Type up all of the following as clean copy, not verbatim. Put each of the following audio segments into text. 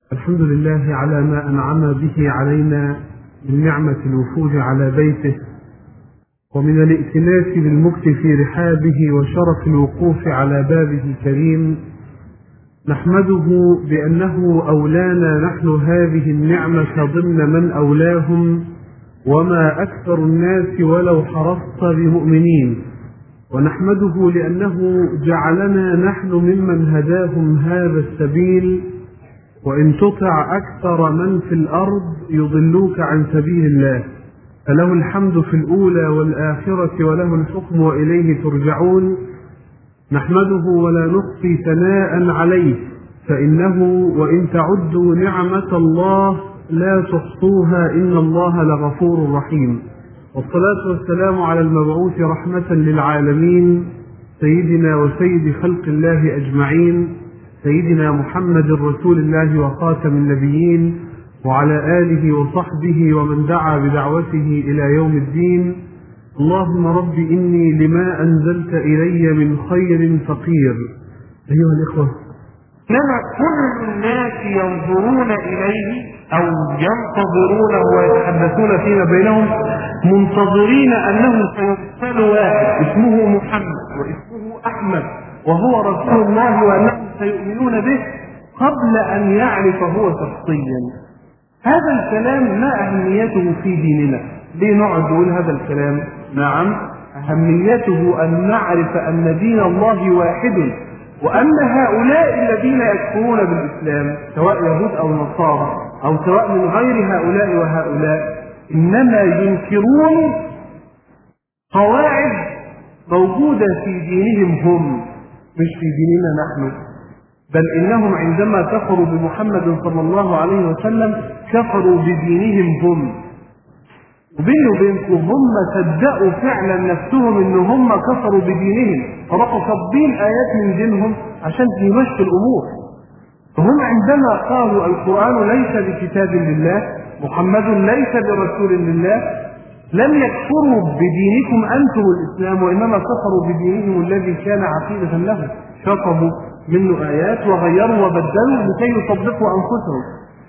الحمد لله على ما أنعم به علينا من نعمة الوفود على بيته، ومن الائتلاف بالمكث في رحابه، وشرف الوقوف على بابه الكريم. نحمده بأنه أولانا نحن هذه النعمة ضمن من أولاهم، وما أكثر الناس ولو حرصت بمؤمنين. ونحمده لأنه جعلنا نحن ممن هداهم هذا السبيل، وإن تطع أكثر من في الأرض يضلوك عن سبيل الله. فله الحمد في الأولى والآخرة، وله الحكم وإليه ترجعون. نحمده ولا نخفي ثناء عليه، فإنه وإن تعدوا نعمة الله لا تحصوها، إن الله لغفور رحيم. والصلاة والسلام على المبعوث رحمة للعالمين، سيدنا وسيد خلق الله أجمعين، سيدنا محمد رسول الله وخاتم النبيين، وعلى آله وصحبه ومن دعا بدعوته إلى يوم الدين. اللهم رب إني لما أنزلت إلي من خير فقير. أيها الإخوة، إنما كل الناس ينظرون إليه أو ينتظرونه ويتحدثون فيما بينهم، منتظرين أنه سيرسل واحد اسمه محمد واسمه أحمد وهو رسول الله، وأنهم سيؤمنون به قبل أن يعرف هو شخصيا. هذا الكلام ما أهميته في ديننا؟ ليه نقعد نقول هذا الكلام؟ نعم، أهميته أن نعرف أن دين الله واحد، وأن هؤلاء الذين يكفرون بالإسلام سواء يهود أو نصارى أو سواء من غير هؤلاء وهؤلاء، إنما ينكرون قواعد موجودة في دينهم هم، مش في ديننا نحن. بل إنهم عندما كفروا بمحمد صلى الله عليه وسلم كفروا بدينهم هم. وبيني وبينكم هم صدقوا فعلا نفسهم ان هم كفروا بدينهم، فراحوا صابين آيات من دينهم عشان يمشوا الأمور. فهم عندما قالوا القرآن ليس بكتاب لله، محمد ليس برسول لله، لم يكفروا بدينكم أنتم الإسلام، وإنما كفروا بدينهم الذي كان عقيدة له، شطبوا منه آيات وغيروا وبدلوا لكي يصدقوا أنفسهم،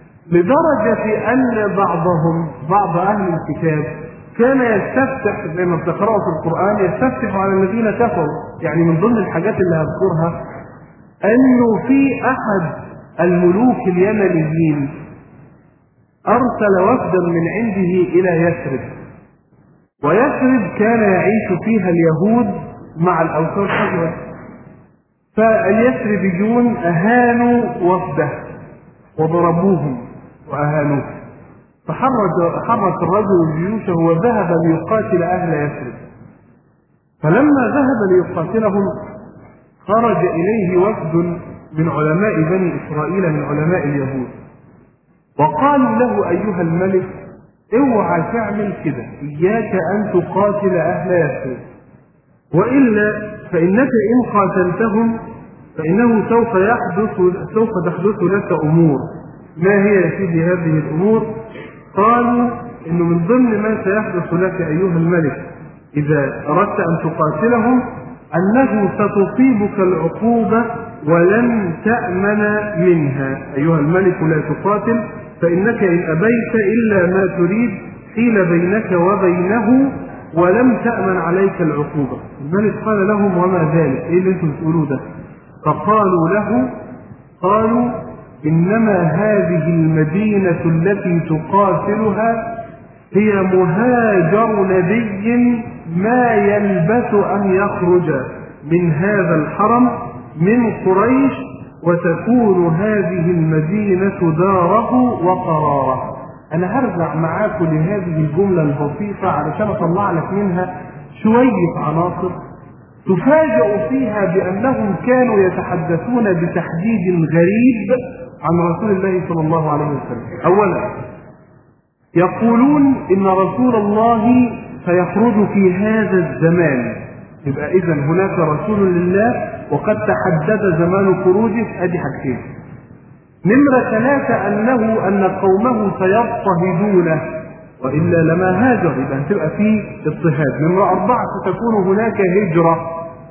لدرجة أن بعض أهل الكتاب كان يستفتح زي ما بتقرأوا في القرآن، يستفتح على الذين كفروا. يعني من ضمن الحاجات اللي هذكرها أنه في أحد الملوك اليمنيين أرسل وفدا من عنده إلى يثرب، ويثرب كان يعيش فيها اليهود مع الأوثان حجرة، فاليثربيون أهانوا وفده وضربوهم وأهانوه، فحرك الرجل جيوشه وذهب ليقاتل أهل يثرب. فلما ذهب ليقاتلهم خرج إليه وفد من علماء بني إسرائيل من علماء اليهود، وقالوا له أيها الملك اوعى تعمل كده، إياك أن تقاتل أهل يثرب، وإلا فإنك إن قاتلتهم فإنه سوف تحدث لك أمور. ما هي يا سيدي هذه الأمور؟ قالوا إنه من ضمن ما سيحدث لك أيها الملك إذا أردت أن تقاتلهم أنه ستصيبك العقوبة ولن تأمن منها. أيها الملك لا تقاتل، فإنك إن أبيت إلا ما تريد حيل بينك وبينه ولم تأمن عليك العقوبة. الملك قال لهم وما ذلك؟ إيه اللي أنتم تقولوا ده؟ فقالوا له إنما هذه المدينة التي تقاتلها هي مهاجر نبي ما يلبث أن يخرج من هذا الحرم من قريش، وتكون هذه المدينة داره وقراره. أنا هرجع معاكم لهذه الجملة البسيطة علشان أطلع لك منها شوية عناصر تفاجأ فيها بأنهم كانوا يتحدثون بتحديد غريب عن رسول الله صلى الله عليه وسلم. أولا يقولون إن رسول الله سيخرج في هذا الزمان، يبقى إذن هناك رسول لله وقد تحدد زمان خروجه. أدي حاجتين. نمرة ثلاثة أن قومه سيضطهدونه، وإلا لما هاجر، يبقى تبقى فيه اضطهاد. نمرة أربعة ستكون هناك هجرة،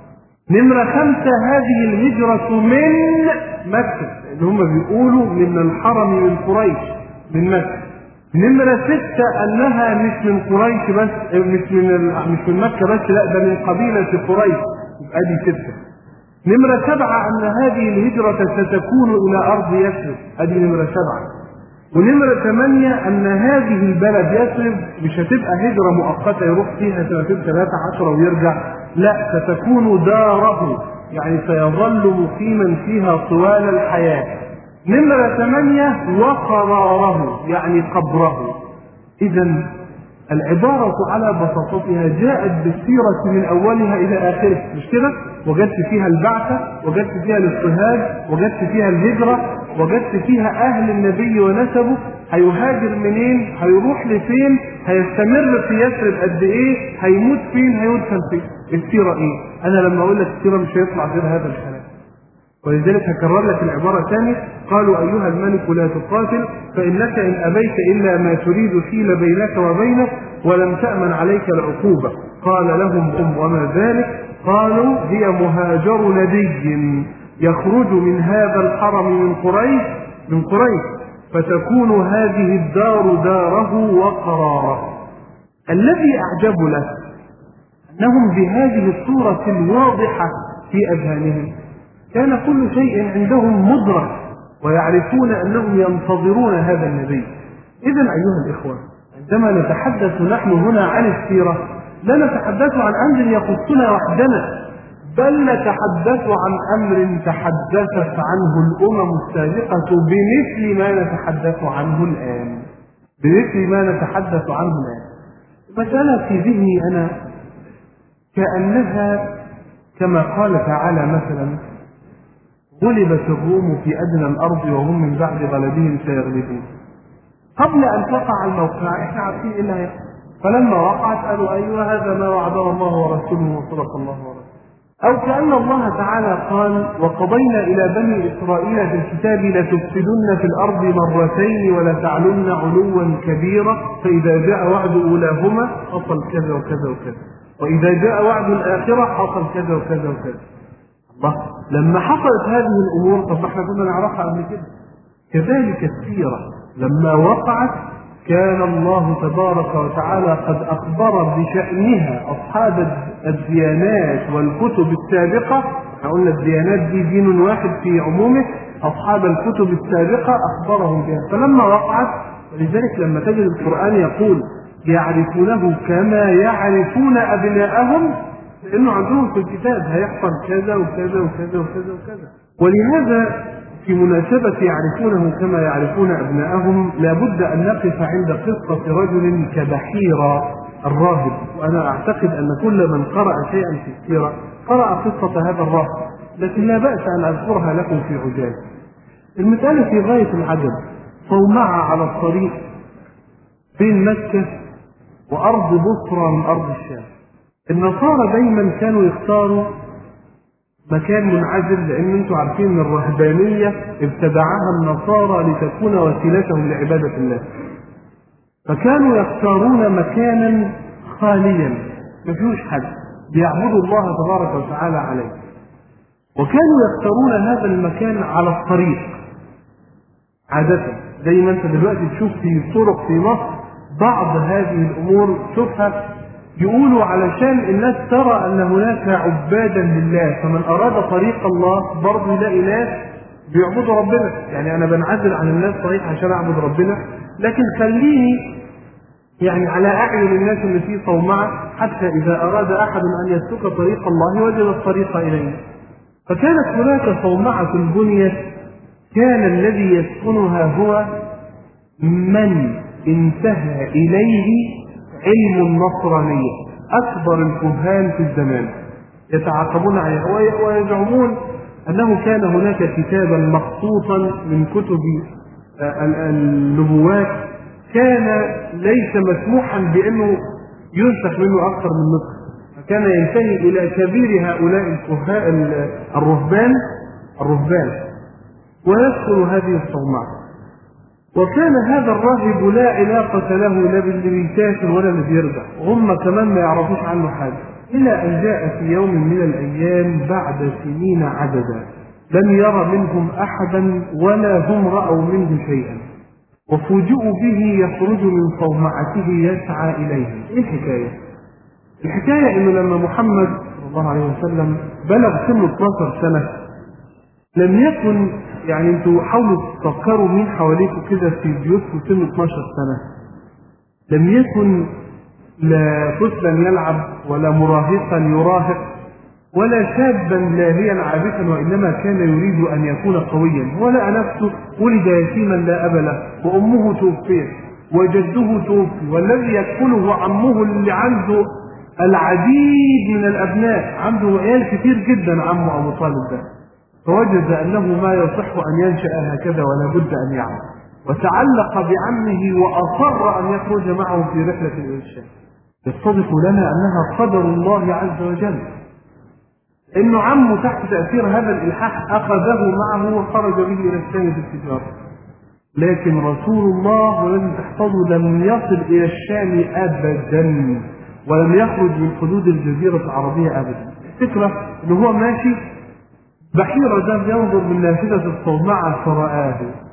نمرة 5 هذه الهجرة من مكة، اللي هم بيقولوا من الحرم من قريش من مكة. نمرة 6 أنها مش من قريش بس، مش من مكة بس، لا ده من قبيلة قريش، يبقى دي 6. نمرة 7 أن هذه الهجرة ستكون إلى أرض يثرب، أدي نمرة 7. ونمرة 8 أن هذه البلد يثرب مش هتبقى هجرة مؤقتة يروح فيها 2-3 ويرجع، لا ستكون داره، يعني سيظل مقيما فيها طوال الحياة. نمرة 8 وقراره، يعني قبره. إذا العبارة على بساطتها جاءت بالسيرة من أولها إلى آخرها، مش كده؟ وجدت فيها البعثة، وجدت فيها الاضطهاد، وجدت فيها الهجرة، وجدت فيها أهل النبي ونسبه، هيهاجر منين؟ هيروح لفين؟ هيستمر في يثرب قد إيه؟ هيموت فين؟ هيدفن فين؟ السيرة إيه؟ أنا لما أقول لك السيرة مش هيطلع غير هذا الكلام. ولذلك هكرر لك العبارة ثانية: قالوا أيها الملك لا تقاتل فإنك إن أبيت إلا ما تريد حيل بينك وبينه ولم تأمن عليك العقوبة. قال لهم وما ذلك؟ قالوا هي مهاجر ندي يخرج من هذا الحرم من قريش فتكون هذه الدار داره وقراره. الذي أعجب له أنهم بهذه الصورة الواضحة في أذهانهم كان كل شيء عندهم مدرك، ويعرفون أنهم ينتظرون هذا النبي. إذن أيها الإخوة، عندما نتحدث نحن هنا عن السيرة لا نتحدث عن أمر يخصنا وحدنا، بل نتحدث عن أمر تحدثت عنه الأمم السابقة بمثل ما نتحدث عنه الآن. المسألة في ذهني أنا كأنها كما قال تعالى مثلا: غلبت الروم في أدنى الأرض وهم من بعد غلبهم سيغلبون. قبل أن تقع الموقع احنا عارفين إيه اللي هيحصل، فلما وقعت قالوا أيوه هذا ما وعده الله ورسوله وصدق الله ورسوله. أو كأن الله تعالى قال: وقضينا إلى بني إسرائيل في الكتاب لتفسدن في الأرض مرتين ولتعلن علوا كبيرا فإذا جاء وعد أولاهما حصل كذا وكذا وكذا، وإذا جاء وعد الآخرة حصل كذا وكذا وكذا. الله، لما حصلت هذه الأمور طب احنا كنا نعرفها قبل كده. كذلك السيرة لما وقعت كان الله تبارك وتعالى قد أخبر بشأنها أصحاب الديانات والكتب السابقة. احنا قلنا الديانات دي دين واحد في عمومه، أصحاب الكتب السابقة أخبرهم بها. فلما وقعت، ولذلك لما تجد القرآن يقول يعرفونه كما يعرفون أبناءهم، لأنه عندهم في الكتاب هيحصل كذا وكذا وكذا وكذا وكذا. ولهذا في مناسبة يعرفونه كما يعرفون أبناءهم لابد أن نقف عند قصة رجل كبحيرة الراهب. وأنا أعتقد أن كل من قرأ شيئا في السيرة قرأ قصة هذا الراهب، لكن لا بأس أن أذكرها لكم في عجالة. المسألة في غاية العجب. صومعة على الطريق بين مكة وأرض بصرى من أرض الشام. النصارى دايما كانوا يختاروا مكان منعزل، لأن انتم عارفين ان الرهبانية ابتدعها النصارى لتكون وسيلتهم لعبادة الله. فكانوا يختارون مكانا خاليا ما فيهوش حد بيعبدوا الله تبارك وتعالى عليه، وكانوا يختارون هذا المكان على الطريق. عادة زي ما انت دلوقتي تشوف في طرق في مصر بعض هذه الامور تشوفها يقولوا علشان الناس ترى ان هناك عبادا لله، فمن اراد طريق الله برضه يلاقي ناس بيعبدوا ربنا. يعني انا بنعزل عن الناس صحيح عشان اعبد ربنا، لكن خليني يعني على اعين الناس اللي في صومعة، حتى اذا اراد احد ان يسلك طريق الله وجد الطريق اليه. فكانت هناك صومعة بنيت كان الذي يسكنها هو من انتهى اليه علم النصرانية، أكبر الكهان في الزمان يتعاقبون عليه ويزعمون أنه كان هناك كتابا مخصوصا من كتب النبوات كان ليس مسموحا بأنه ينسخ منه أكثر من نسخة، فكان ينتهي إلى كبير هؤلاء الكهان الرهبان ويدخل هذه الصومعة. وكان هذا الراهب لا علاقة له لا باللي بيسافر ولا اللي بيرجع، هم كمان ما يعرفوش عنه حاجة. إلى أن جاء في يوم من الأيام بعد سنين عددا لم ير منهم أحدا ولا هم رأوا منه شيئا، وفوجئوا به يخرج من صومعته يسعى إليهم. إيه الحكاية؟ الحكاية إنه لما محمد صلى الله عليه وسلم بلغ سن 12 سنة لم يكن، يعني انتوا حاولوا تفكروا مين حواليكم كده في بيوتكم سن 12 سنة، لم يكن لا طفلا يلعب ولا مراهقا يراهق ولا شابا لاهيا عابثا، وإنما كان يريد أن يكون قويا. هو لقى نفسه ولد يتيما لا أب له، وأمه توفيت وجده توفي، والذي يكفله عمه اللي عنده العديد من الأبناء، عنده عيال كتير جدا عمه أبو طالب ده، فوجد أنه ما يصح أن ينشأ هكذا ولا بد أن يعمل، وتعلق بعمه وأصر أن يخرج معه في رحلة الإرشاد. يتضح لنا أنها قدر الله عز وجل، إنه عمه تحت تأثير هذا الإلحاح أخذه معه وخرج به إلى الشام في التجارة. لكن رسول الله والذي تحفظه لم يصل إلى الشام أبدا، ولم يخرج من حدود الجزيرة العربية أبدا. الفكرة إنه هو ماشي بحيرة ده ينظر من نافذة الصومعة فرآه.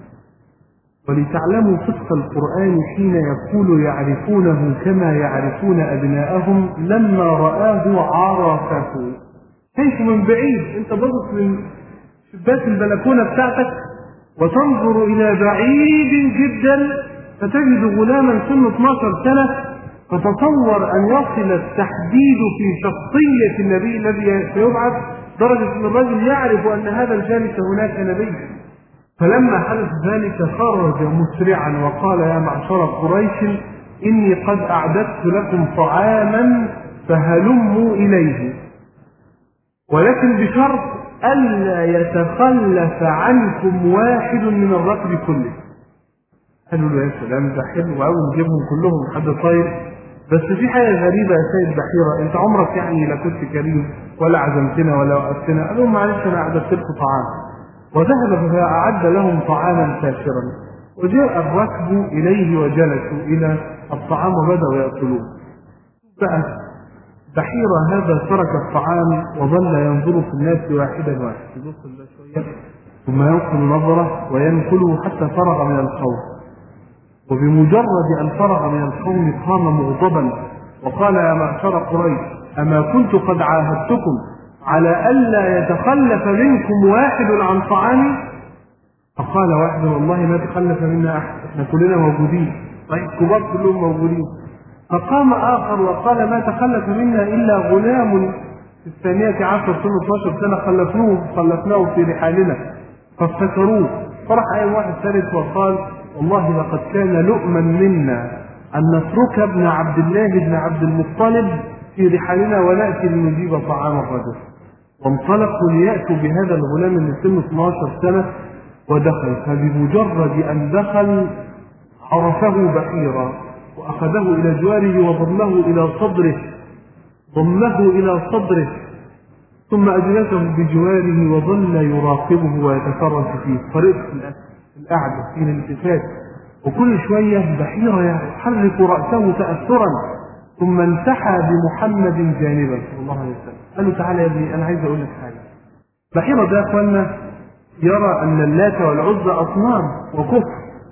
ولتعلموا صدق القرآن حين يقول يعرفونه كما يعرفون أبناءهم، لما رآه عرفه. شايفه من بعيد، انت باصص من شباك البلكونة بتاعتك وتنظر إلى بعيد جدا فتجد غلاما سنه 12 سنة، فتصور أن يصل التحديد في شخصية النبي الذي سيبعث درجة أن الرجل يعرف أن هذا الجالس هناك نبي. فلما حدث ذلك خرج مسرعا وقال يا معشر قريش إني قد أعددت لكم طعاما فهلموا إليه، ولكن بشرط ألا يتخلف عنكم واحد من الركب كله. قالوا له يا سلام ده حلو قوي نجيبهم كلهم حد طيب، بس في حاجة غريبة يا سيد بحيرة، انت عمرك يعني لا كنت كريم ولا عزمتنا ولا وقفتنا. قالوا معلش انا أعددت لكم طعام، وذهب فأعد لهم طعاما كافرا، وجاء الركب إليه وجلسوا إلى الطعام وبدأوا يأكلون. بقى بحيرة هذا ترك الطعام وظل ينظر في الناس واحدا واحد، يبص له شوية ثم ينقل نظره وينقله حتى فرغ من القوم. وبمجرد أن فرغ من القوم قام مغضبا وقال يا معشر قريش أما كنت قد عاهدتكم على ألا يتخلف منكم واحد عن طعامي؟ فقال واحد والله ما تخلف منا أحد، احنا كلنا موجودين، طيب كبار كلهم موجودين. فقام آخر وقال ما تخلف منا إلا غلام في 12 سنة 12 سنة خلفناه في رحالنا فافتكروه. فرح أي واحد ثالث وقال والله لقد كان لؤما منا أن نترك ابن عبد الله بن عبد المطلب في رحالنا ونأتي لنجيب طعام الرجل. وانطلقوا ليأتوا بهذا الغلام من سن 12 سنة ودخل، فبمجرد أن دخل عرفه بحيرا وأخذه إلى جواره ضمه إلى صدره ثم أجلسه بجواره وظل يراقبه ويتفرس فيه طريقة القعدة في الالتفات، وكل شوية بحيرة يحرك رأسه تأثرا ثم انتحى بمحمد جانبا صلى الله عليه وسلم. قال له تعالى يا ابني أنا عايز أقول لك حاجة. بحيرة ده أخوانا يرى أن اللات والعزى أصنام وكفر،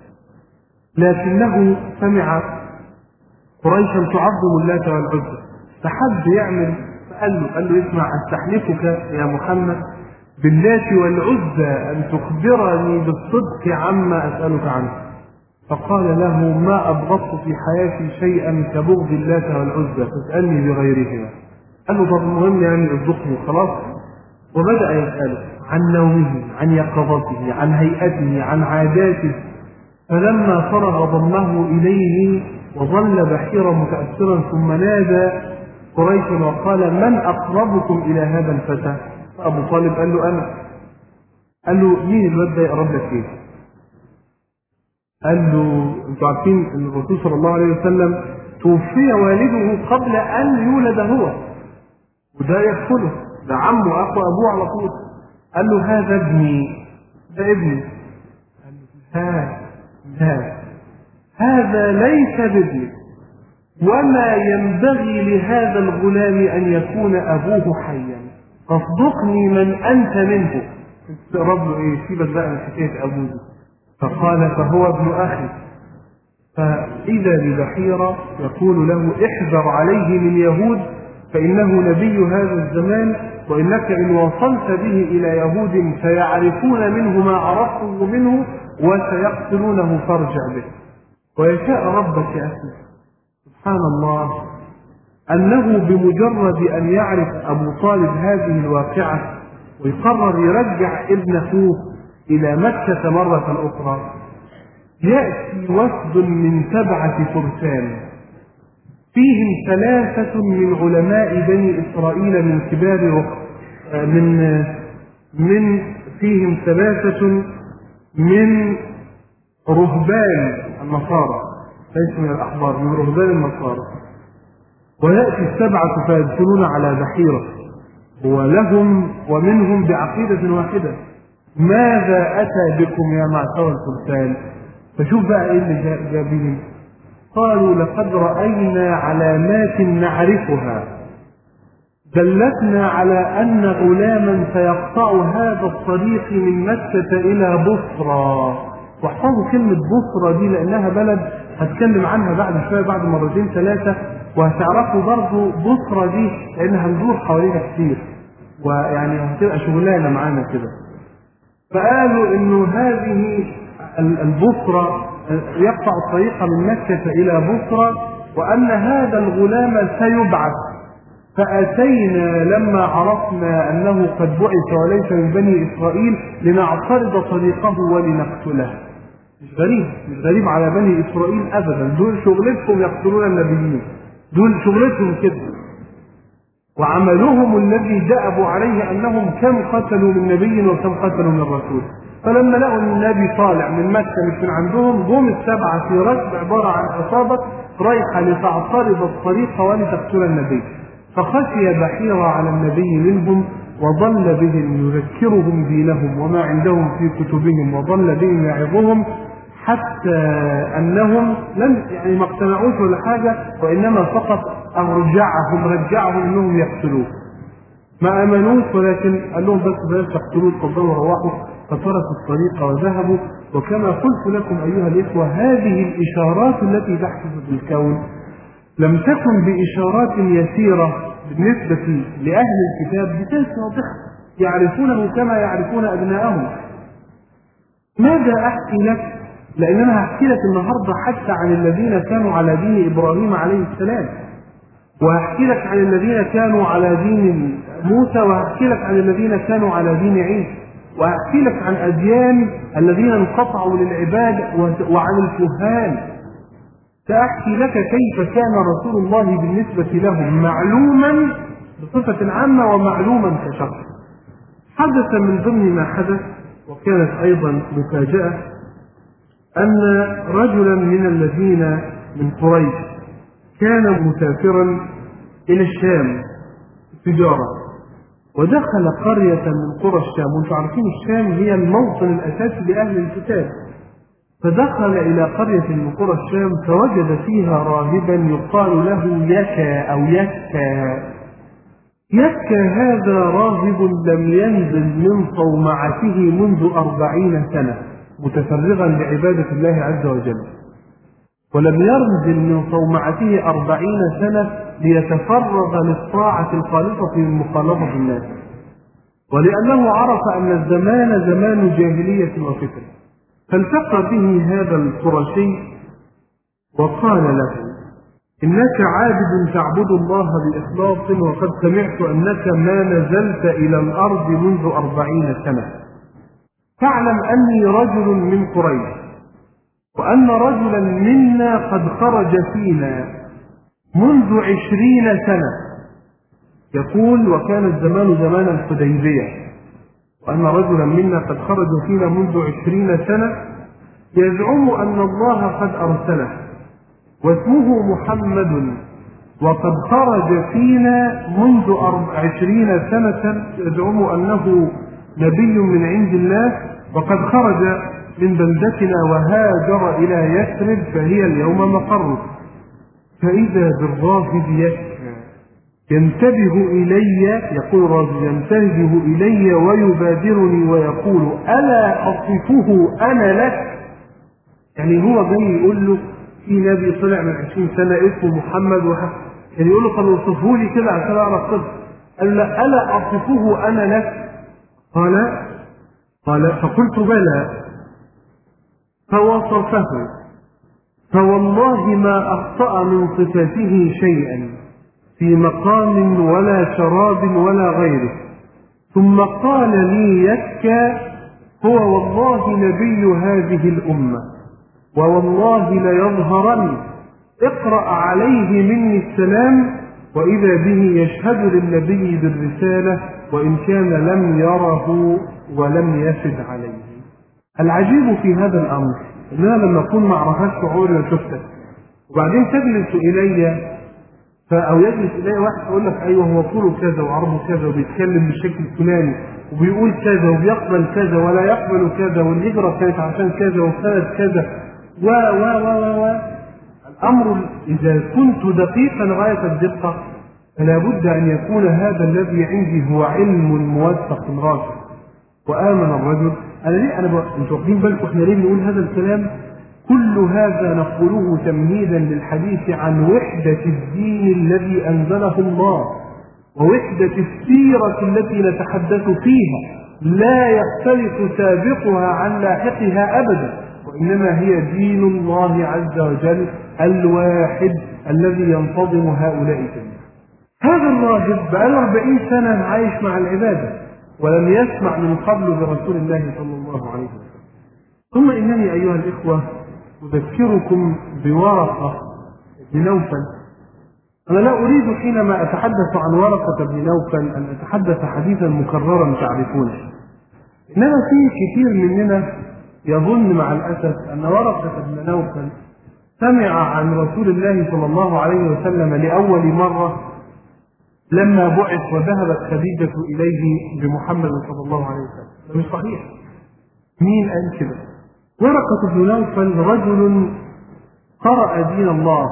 لكنه سمع قريشا تعظم اللات والعزى فحب يعمل، فقال له اسمع استحلفك يا محمد باللات والعزى أن تخبرني بالصدق عما أسألك عنه. فقال له ما أبغضت في حياتي شيئا كبغض اللات والعزى فاسألني بغيرهما. قال له طب المهم يعني اصدقني خلاص. وبدأ يسأله عن نومه عن يقظته عن هيئته عن عاداته، فلما فرغ ضمه إليه وظل بحيرا متأثرا ثم نادى قريشا وقال من أقربكم إلى هذا الفتى؟ فأبو طالب قال له أنا. قال له مين الواد ده يقرب لك ايه؟ قال له انتوا عارفين ان الرسول صلى الله عليه وسلم توفي والده قبل ان يولد هو، وده يكفله، ده عمه اخو ابوه على طول. قال له هذا ابني، ده ابني. قال له لا هذا ليس بابني. وما ينبغي لهذا الغلام أن يكون أبوه حيا، فاصدقني من أنت منه. استقرب له إيه؟ سيبك بقى من حكاية أبوه. فقال فهو ابن أخي. فإذا ببحيرة يقول له احذر عليه من يهود فإنه نبي هذا الزمان، وإنك إن وصلت به إلى يهود سيعرفون منه ما عرفته منه وسيقتلونه فارجع به. ويشاء ربك يا أخي سبحان الله أنه بمجرد أن يعرف أبو طالب هذه الواقعة ويقرر يرجع ابن أخوه إلى مكة مرة أخرى، يأتي وفد من 7 فرسان فيهم 3 من علماء بني إسرائيل من كبار فيهم 3 من رهبان النصارى، ليس من الأحبار، من رهبان النصارى. ويأتي 7 فيدخلون على بحيرة ولهم ومنهم بعقيدة واحدة. ماذا أتى بكم يا معشر الفرسان؟ فشوف بقى ايه اللي جاء بهم. قالوا لقد رأينا علامات نعرفها دلتنا على أن غلاما سيقطع هذا الطريق من مكة إلى بصرى. واحفظوا كلمة بصرى دي لأنها بلد هتكلم عنها بعد شوية، بعد 2-3، وهتعرفوا برضو بصرى دي لأنها هندور حواليها كتير، ويعني هتبقى شغلانة معانا كده. فقالوا إنه هذه البصرى يقطع الطريق من مكة إلى بصرى، وأن هذا الغلام سيبعث. فأتينا لما عرفنا أنه قد بعث وليس من بني إسرائيل لنعترض طريقه ولنقتله. مش غريب على بني إسرائيل أبدا، دول شغلتهم يقتلون النبيين، دول شغلتهم كده، وعملهم الذي دأبوا عليه أنهم كم قتلوا من نبي وكم قتلوا من رسول. فلما لقوا ان النبي طالع من مكة مش من عندهم، جم 7 في ركب عبارة عن عصابة رايحة لتعترض الطريق ولتقتل النبي. فخشي بحيرة على النبي منهم وظل بهم يذكرهم دينهم وما عندهم في كتبهم، وظل بهم يعظهم حتى أنهم لم يعني ما اقتنعوش ولا حاجة، وإنما فقط رجعهم أنهم يقتلوه. ما أمنوش، ولكن قال لهم بس بلاش تقتلوه، اتفضلوا وروحوا. فتركوا الطريق وذهبوا. وكما قلت لكم أيها الإخوة، هذه الإشارات التي تحدث في الكون لم تكن بإشارات يسيرة بالنسبة لأهل الكتاب، بتلك واضحة يعرفونه كما يعرفون أبناءهم. ماذا أحكي لك؟ لأن أنا هحكي لك النهاردة حتى عن الذين كانوا على دين إبراهيم عليه السلام، وهحكي لك عن الذين كانوا على دين موسى، وهحكي لك عن الذين كانوا على دين عيسى، وهحكي لك عن أديان الذين انقطعوا للعباد وعن الكهان. سأحكي لك كيف كان رسول الله بالنسبة لهم معلوما بصفة عامة ومعلوما كشخص. حدث من ضمن ما حدث، وكانت أيضا مفاجأة، أن رجلا من الذين من قريش كان مسافرا إلى الشام تجارة، ودخل قرية من قرى الشام. وانتم عارفين الشام هي الموطن الأساسي لأهل الكتاب. فدخل إلى قرية من قرى الشام فوجد فيها راهبا يقال له يكا أو يكا. يكا هذا راهب لم ينزل من صومعته منذ 40 سنة متفرغا لعبادة الله عز وجل، ولم ينزل من صومعته 40 سنة ليتفرغ للطاعة الخالصة من مخالطة الناس، ولأنه عرف أن الزمان زمان جاهلية وفتن. فالتقى به هذا القرشي وقال له: إنك عابد تعبد الله بإخلاص، وقد سمعت أنك ما نزلت إلى الأرض منذ 40 سنة، فاعلم أني رجل من قريش، وأن رجلا منا قد خرج فينا منذ 20 سنة. يقول: وكان الزمان زمان الحديبية، وأن رجلا منا قد خرج فينا منذ 20 سنة يزعم أن الله قد أرسله، واسمه محمد، وقد خرج فينا منذ 20 سنة يزعم أنه نبي من عند الله، وقد خرج من بلدتنا وهاجر إلى يثرب فهي اليوم مقره. فإذا بالراهب يسعى ينتبه إلي، يقول الراجل ينتبه إلي ويبادرني ويقول ألا أصفه أنا لك. يعني هو جاي يقول له في نبي طلع من 20 سنة اسمه محمد يعني يقول له طب اوصفه لي كده عشان أعرف صدق. قال له ألا أصفه أنا لك؟ قال فقلت بلى فوصفه، فوالله ما أخطأ من صفاته شيئا في مقام ولا شراب ولا غيره. ثم قال لي يكا هو والله نبي هذه الأمة ووالله ليظهرن، اقرأ عليه مني السلام، وإذا به يشهد للنبي بالرسالة وإن كان لم يره ولم يفد عليه. العجيب في هذا الأمر إن أنا لما أكون ما أعرفش شعوري وشفتك وبعدين تجلس إلي أو يجلس إلي واحد يقول لك أيوه هو طوله كذا وعرضه كذا وبيتكلم بالشكل الفلاني وبيقول كذا وبيقبل كذا ولا يقبل كذا والهجرة كانت عشان كذا وسنة كذا و الأمر إذا كنت دقيقا غاية الدقة فلا بد أن يكون هذا الذي عندي هو علم موثق راسخ. وآمن الرجل. أنتوا واخدين بالكم إحنا ليه بنقول هذا الكلام؟ كل هذا نقوله تمهيدا للحديث عن وحدة الدين الذي أنزله الله ووحدة السيرة التي نتحدث فيها، لا يختلف سابقها عن لاحقها أبدا، وإنما هي دين الله عز وجل الواحد الذي ينتظم هؤلاء جميعا. هذا الراجل بقاله 40 سنة عايش مع العبادة ولم يسمع من قبل برسول الله صلى الله عليه وسلم. ثم إنني أيها الإخوة أذكركم بورقة بن نوفل. أنا لا أريد حينما أتحدث عن ورقة بن نوفل أن أتحدث حديثا مكررا تعرفونه، إنما في كثير مننا يظن مع الأسف أن ورقة بن نوفل سمع عن رسول الله صلى الله عليه وسلم لأول مرة لما بعث وذهبت خديجة إليه بمحمد صلى الله عليه وسلم. ده مش صحيح. مين قال كده؟ ورقة بن نوفل رجل قرأ دين الله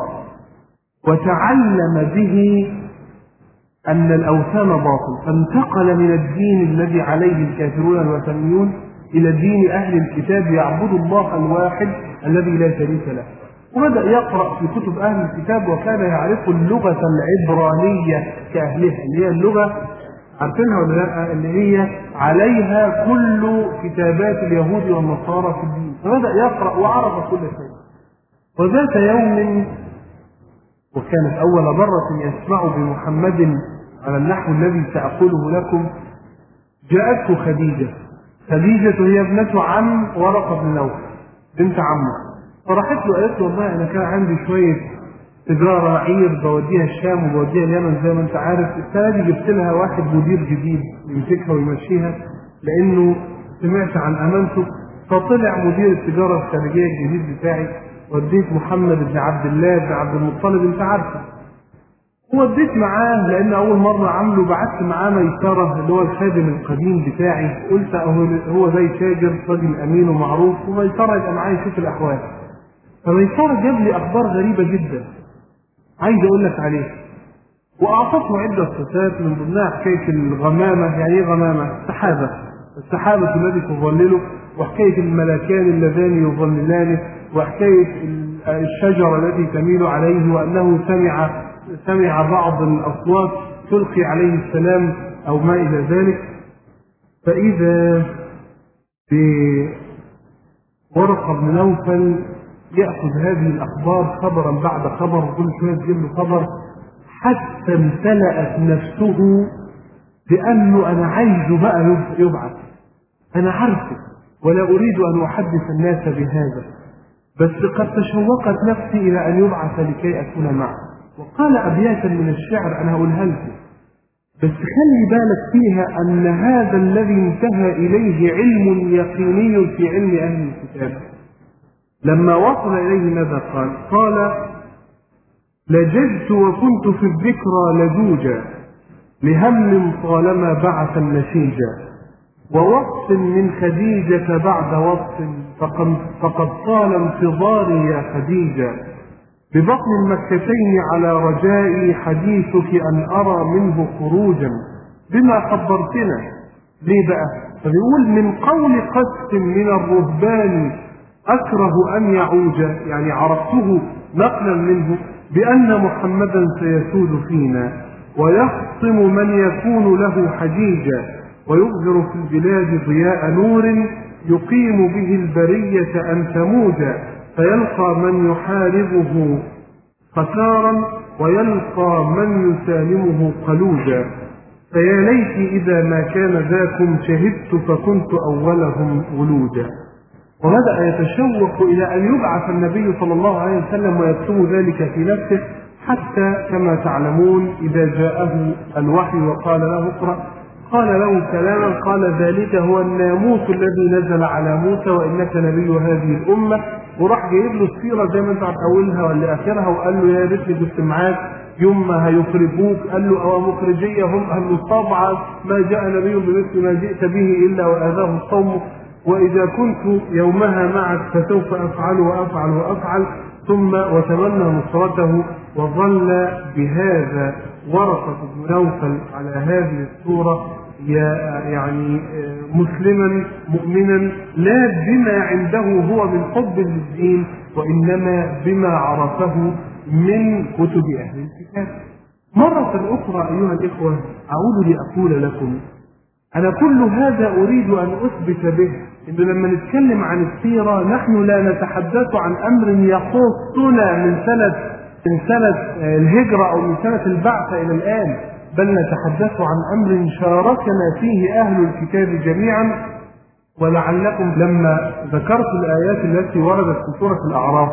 وتعلم به أن الأوثان باطل، فانتقل من الدين الذي عليه الكافرون الوثنيون إلى دين أهل الكتاب يعبدوا الله الواحد الذي لا شريك له. وبدأ يقرأ في كتب أهل الكتاب وكان يعرف اللغة العبرانية كأهلها، اللي هي اللغة عارفينها ولا لا؟ اللي هي عليها كل كتابات اليهود والنصارى في الدين. فبدأ يقرأ وعرف كل شيء. وذات يوم وكانت أول مرة يسمع بمحمد على النحو الذي سأقوله لكم جاءته خديجة هي ابنة عم ورقة بن نوفل بنت عمه. فراحت له قالت له والله أنا كان عندي شوية تجارة عير بوديها الشام وبوديها اليمن زي ما أنت عارف، السنة دي جبت لها واحد مدير جديد يمسكها ويمشيها لأنه سمعت عن أمانته، فطلع مدير التجارة الخارجية الجديد بتاعي وديت محمد بن عبد الله بن عبد المطلب أنت عارفه، وديت معاه لأن أول مرة عمله بعت معاه ميسرة اللي هو الخادم القديم بتاعي، قلت هو زي تاجر راجل أمين ومعروف وميسرة يبقى معاه يشوف الأحوال. فميسرة جاب لي أخبار غريبة جدا عايز أقول لك عليها، وأعطته عدة صفات من ضمنها حكاية الغمامة. يعني إيه غمامة؟ السحابة التي تظلله، وحكاية الملكان اللذان يظللانه، وحكاية الشجرة التي تميل عليه، وأنه سمع بعض الأصوات تلقي عليه السلام أو ما إلى ذلك. فإذا بورقة بن نوفل يأخذ هذه الأخبار خبرا بعد خبر، كل شوية تجيب له خبر، حتى امتلأت نفسه بأنه أنا عايزه بقى يبعث، أنا عارفه ولا أريد أن أحدث الناس بهذا، بس قد تشوقت نفسي إلى أن يبعث لكي أكون معه. وقال أبياتا من الشعر أنا هقولها لكم، بس خلي بالك فيها أن هذا الذي انتهى إليه علم يقيني في علم أهل الكتاب. لما وصل إليه ماذا قال لججت وكنت في الذكرى لجوجا لهم طالما بعث النسيجا، ووصف من خديجة بعد وصف فقد طال انتظاري يا خديجة، ببطن المكتتين على رجاء حديثك أن أرى منه خروجا بما خبرتنا. ليه بقى؟ فبيقول من قول قسم من الرهبان أكره أن يعوج، يعني عرفته نقلا منه بأن محمدا سيسود فينا ويخصم من يكون له حجيجا ويظهر في البلاد ضياء نور يقيم به البرية أن تموجا فيلقى من يحاربه خسارا ويلقى من يسالمه قلوجا فيا ليت إذا ما كان ذاكم شهدت فكنت أولهم ولوجا. وبدأ يتشوق إلى أن يبعث النبي صلى الله عليه وسلم ويكتب ذلك في نفسه، حتى كما تعلمون إذا جاءه الوحي وقال له اقرأ قال له كلاما قال ذلك هو الناموس الذي نزل على موسى وإنك نبي هذه الأمة، وراح جايب له السيرة زي ما انت عم أولها ولا آخرها وقال له يا ريتني كنت معاك يوم ما هيخرجوك. قال له أو مخرجية هم أهل طبعا ما جاء نبي بمثل ما جئت به إلا وآذاه القوم وإذا كنت يومها معك فسوف أفعل وأفعل وأفعل ثم وتمنى نصرته. وظل بهذا ورقة بن نوفل على هذه الصورة يعني مسلما مؤمنا لا بما عنده هو من حب للدين وإنما بما عرفه من كتب أهل الكتاب. مرة أخرى أيها الإخوة أعود لأقول لكم أنا كل هذا أريد أن أثبت به إنه لما نتكلم عن السيرة نحن لا نتحدث عن أمر يخصنا من سنة الهجرة أو من سنة البعث إلى الآن، بل نتحدث عن أمر شاركنا فيه أهل الكتاب جميعا. ولعلكم لما ذكرت الآيات التي وردت في سورة الأعراف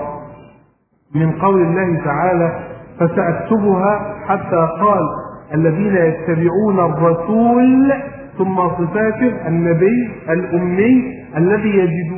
من قول الله تعالى فسأكتبها حتى قال الذين يتبعون الرسول ثم صفاته النبي الأمي الذي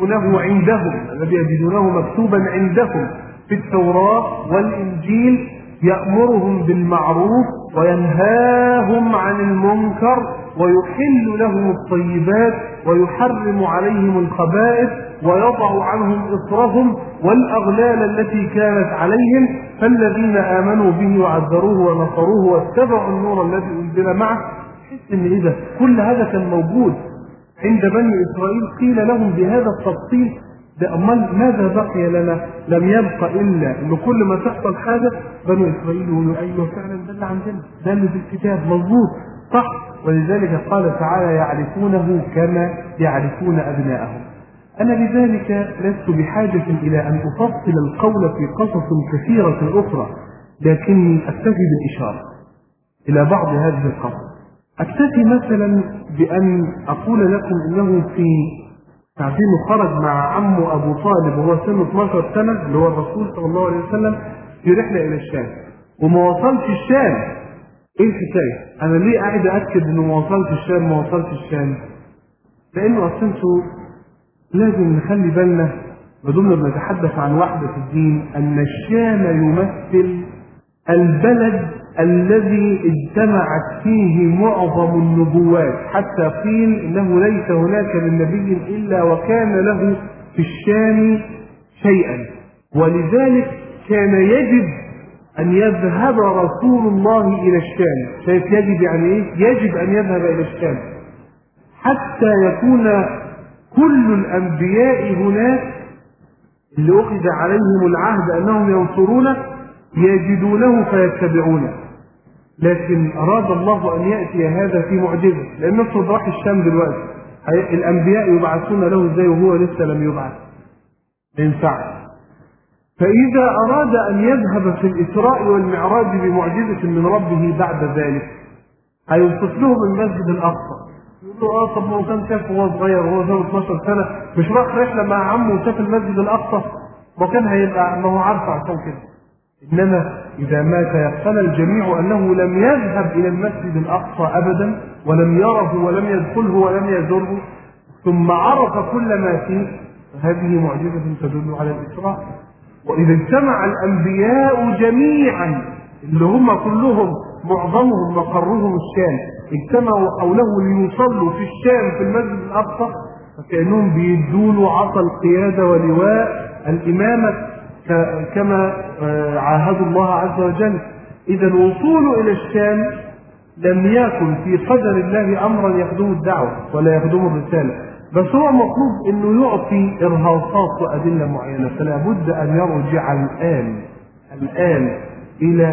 يجدونه مكتوبا عندهم في التوراة والإنجيل يأمرهم بالمعروف وينهاهم عن المنكر ويحل لهم الطيبات ويحرم عليهم الخبائث ويضع عنهم إصرهم والأغلال التي كانت عليهم فالذين آمنوا به وعذروه ونصروه واتبعوا النور الذي أنزل معه. حس إن إذا كل هذا كان موجود عند بني إسرائيل قيل لهم بهذا التفصيل. ده أمال ماذا بقي لنا؟ لم يبق إلا إن كل ما تحصل حاجة بنو إسرائيل يقولوا أيوه فعلا ده اللي عندنا ده اللي في الكتاب مظبوط صح. ولذلك قال تعالى يعرفونه كما يعرفون أبناءهم. أنا بذلك لست بحاجة إلى أن أفصل القول في قصص كثيرة أخرى، لكني أكتفي بالإشارة إلى بعض هذه القصص. أكتفي مثلا بأن أقول لكم إنه في ساعتين خرج مع عمه أبو طالب وهو سنه 12 سنة اللي هو الرسول صلى الله عليه وسلم في رحلة إلى الشام وما وصلش الشام. إيه الحكاية؟ أنا ليه قاعد أكد إنه ما وصلش الشام؟ لأنه أصلا لازم نخلي بالنا ما دمنا بنتحدث عن وحدة الدين أن الشام يمثل البلد الذي اجتمعت فيه معظم النبوات، حتى قيل إنه ليس هناك من نبي إلا وكان له في الشام شيئا. ولذلك كان يجب أن يذهب رسول الله إلى الشام. شايف يجب يعني إيه؟ يجب أن يذهب إلى الشام حتى يكون كل الأنبياء هناك اللي أخذ عليهم العهد أنهم ينصرونه يجدونه فيتبعونه. لكن أراد الله أن يأتي هذا في معجزة، لأن افرض راح الشام دلوقتي الأنبياء يبعثون له ازاي وهو لسه لم يبعث؟ ما ينفعش. فإذا أراد أن يذهب في الإسراء والمعراج بمعجزة من ربه بعد ذلك هيوصف لهم المسجد الأقصى. يقولوا طب ما هو كان شاف وهو صغير وهو ذو 12 سنة مش راح رحلة مع عمه وشاف المسجد الأقصى وكان هيبقى ما هو عارفه عشان كده. إنما إذا مات يقتل الجميع أنه لم يذهب إلى المسجد الأقصى أبدا ولم يره ولم يدخله ولم يزره ثم عرف كل ما فيه. هذه معجزة تدل على الإسراء. وإذا اجتمع الأنبياء جميعا اللي هم كلهم معظمهم مقرهم الشام اجتمعوا حوله ليصلوا في الشام في المسجد الأقصى فكأنهم بيدوا له عصا القيادة ولواء الإمامة كما عاهدوا الله عز وجل. إذا الوصول إلى الشام لم يكن في قدر الله أمرا يخدم الدعوة ولا يخدم الرسالة، بس هو مطلوب أنه يعطي إرهاصات وأدلة معينة، فلا بد أن يرجع الآن إلى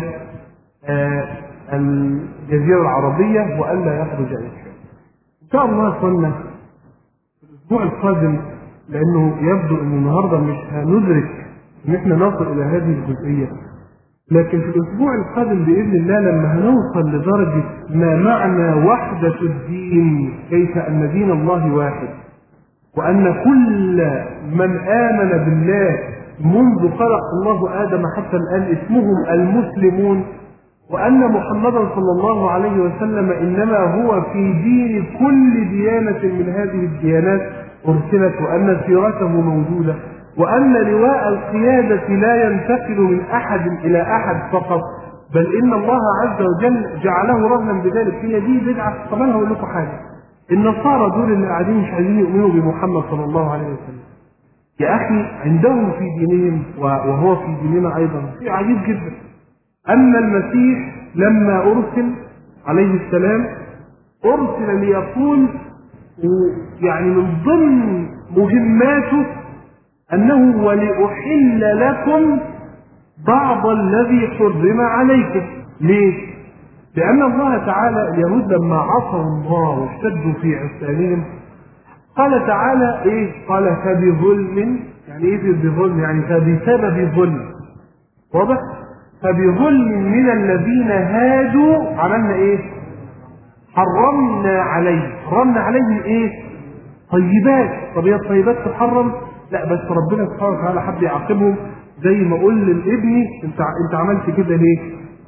الجزيرة العربية وألا يخرج إلى الشام. إن شاء الله أخوانا الأسبوع القادم، لأنه يبدو أن النهاردة مش هندرك أن احنا نصل إلى هذه الجزئية، لكن في الأسبوع القادم بإذن الله لما هنوصل لدرجة ما معنى وحدة الدين، كيف أن دين الله واحد، وأن كل من آمن بالله منذ خلق الله آدم حتى الآن اسمهم المسلمون، وأن محمدا صلى الله عليه وسلم إنما هو في دين كل ديانة من هذه الديانات أرسلت، وأن سيرته موجودة، وأن لواء القيادة لا ينتقل من أحد إلى أحد فقط، بل إن الله عز وجل جعله رهنا بذلك. هي دي بدعة. طب أنا هقول لكم حاجة، النصارى دول اللي قاعدين مش عايزين يؤمنوا بمحمد صلى الله عليه وسلم، يا أخي عندهم في دينهم وهو في ديننا أيضا شيء عجيب جدا، أن المسيح لما أرسل عليه السلام أرسل ليقول يعني من ضمن مهماته أنه ولأحل لكم بعض الذي حرم عليكم. ليه؟ لأن الله تعالى اليهود لما عصوا الله واشتدوا في عصيانهم قال تعالى إيه؟ قال فبظلم، يعني إيه بظلم؟ يعني فبسبب ظلم، واضح؟ فبظلم من الذين هادوا عملنا إيه؟ حرمنا عليهم إيه؟ طيبات. طب هي الطيبات تحرم؟ لا، بس ربنا سبحانه وتعالى حب يعاقبهم، زي ما اقول للابن انت عملت كده ليه؟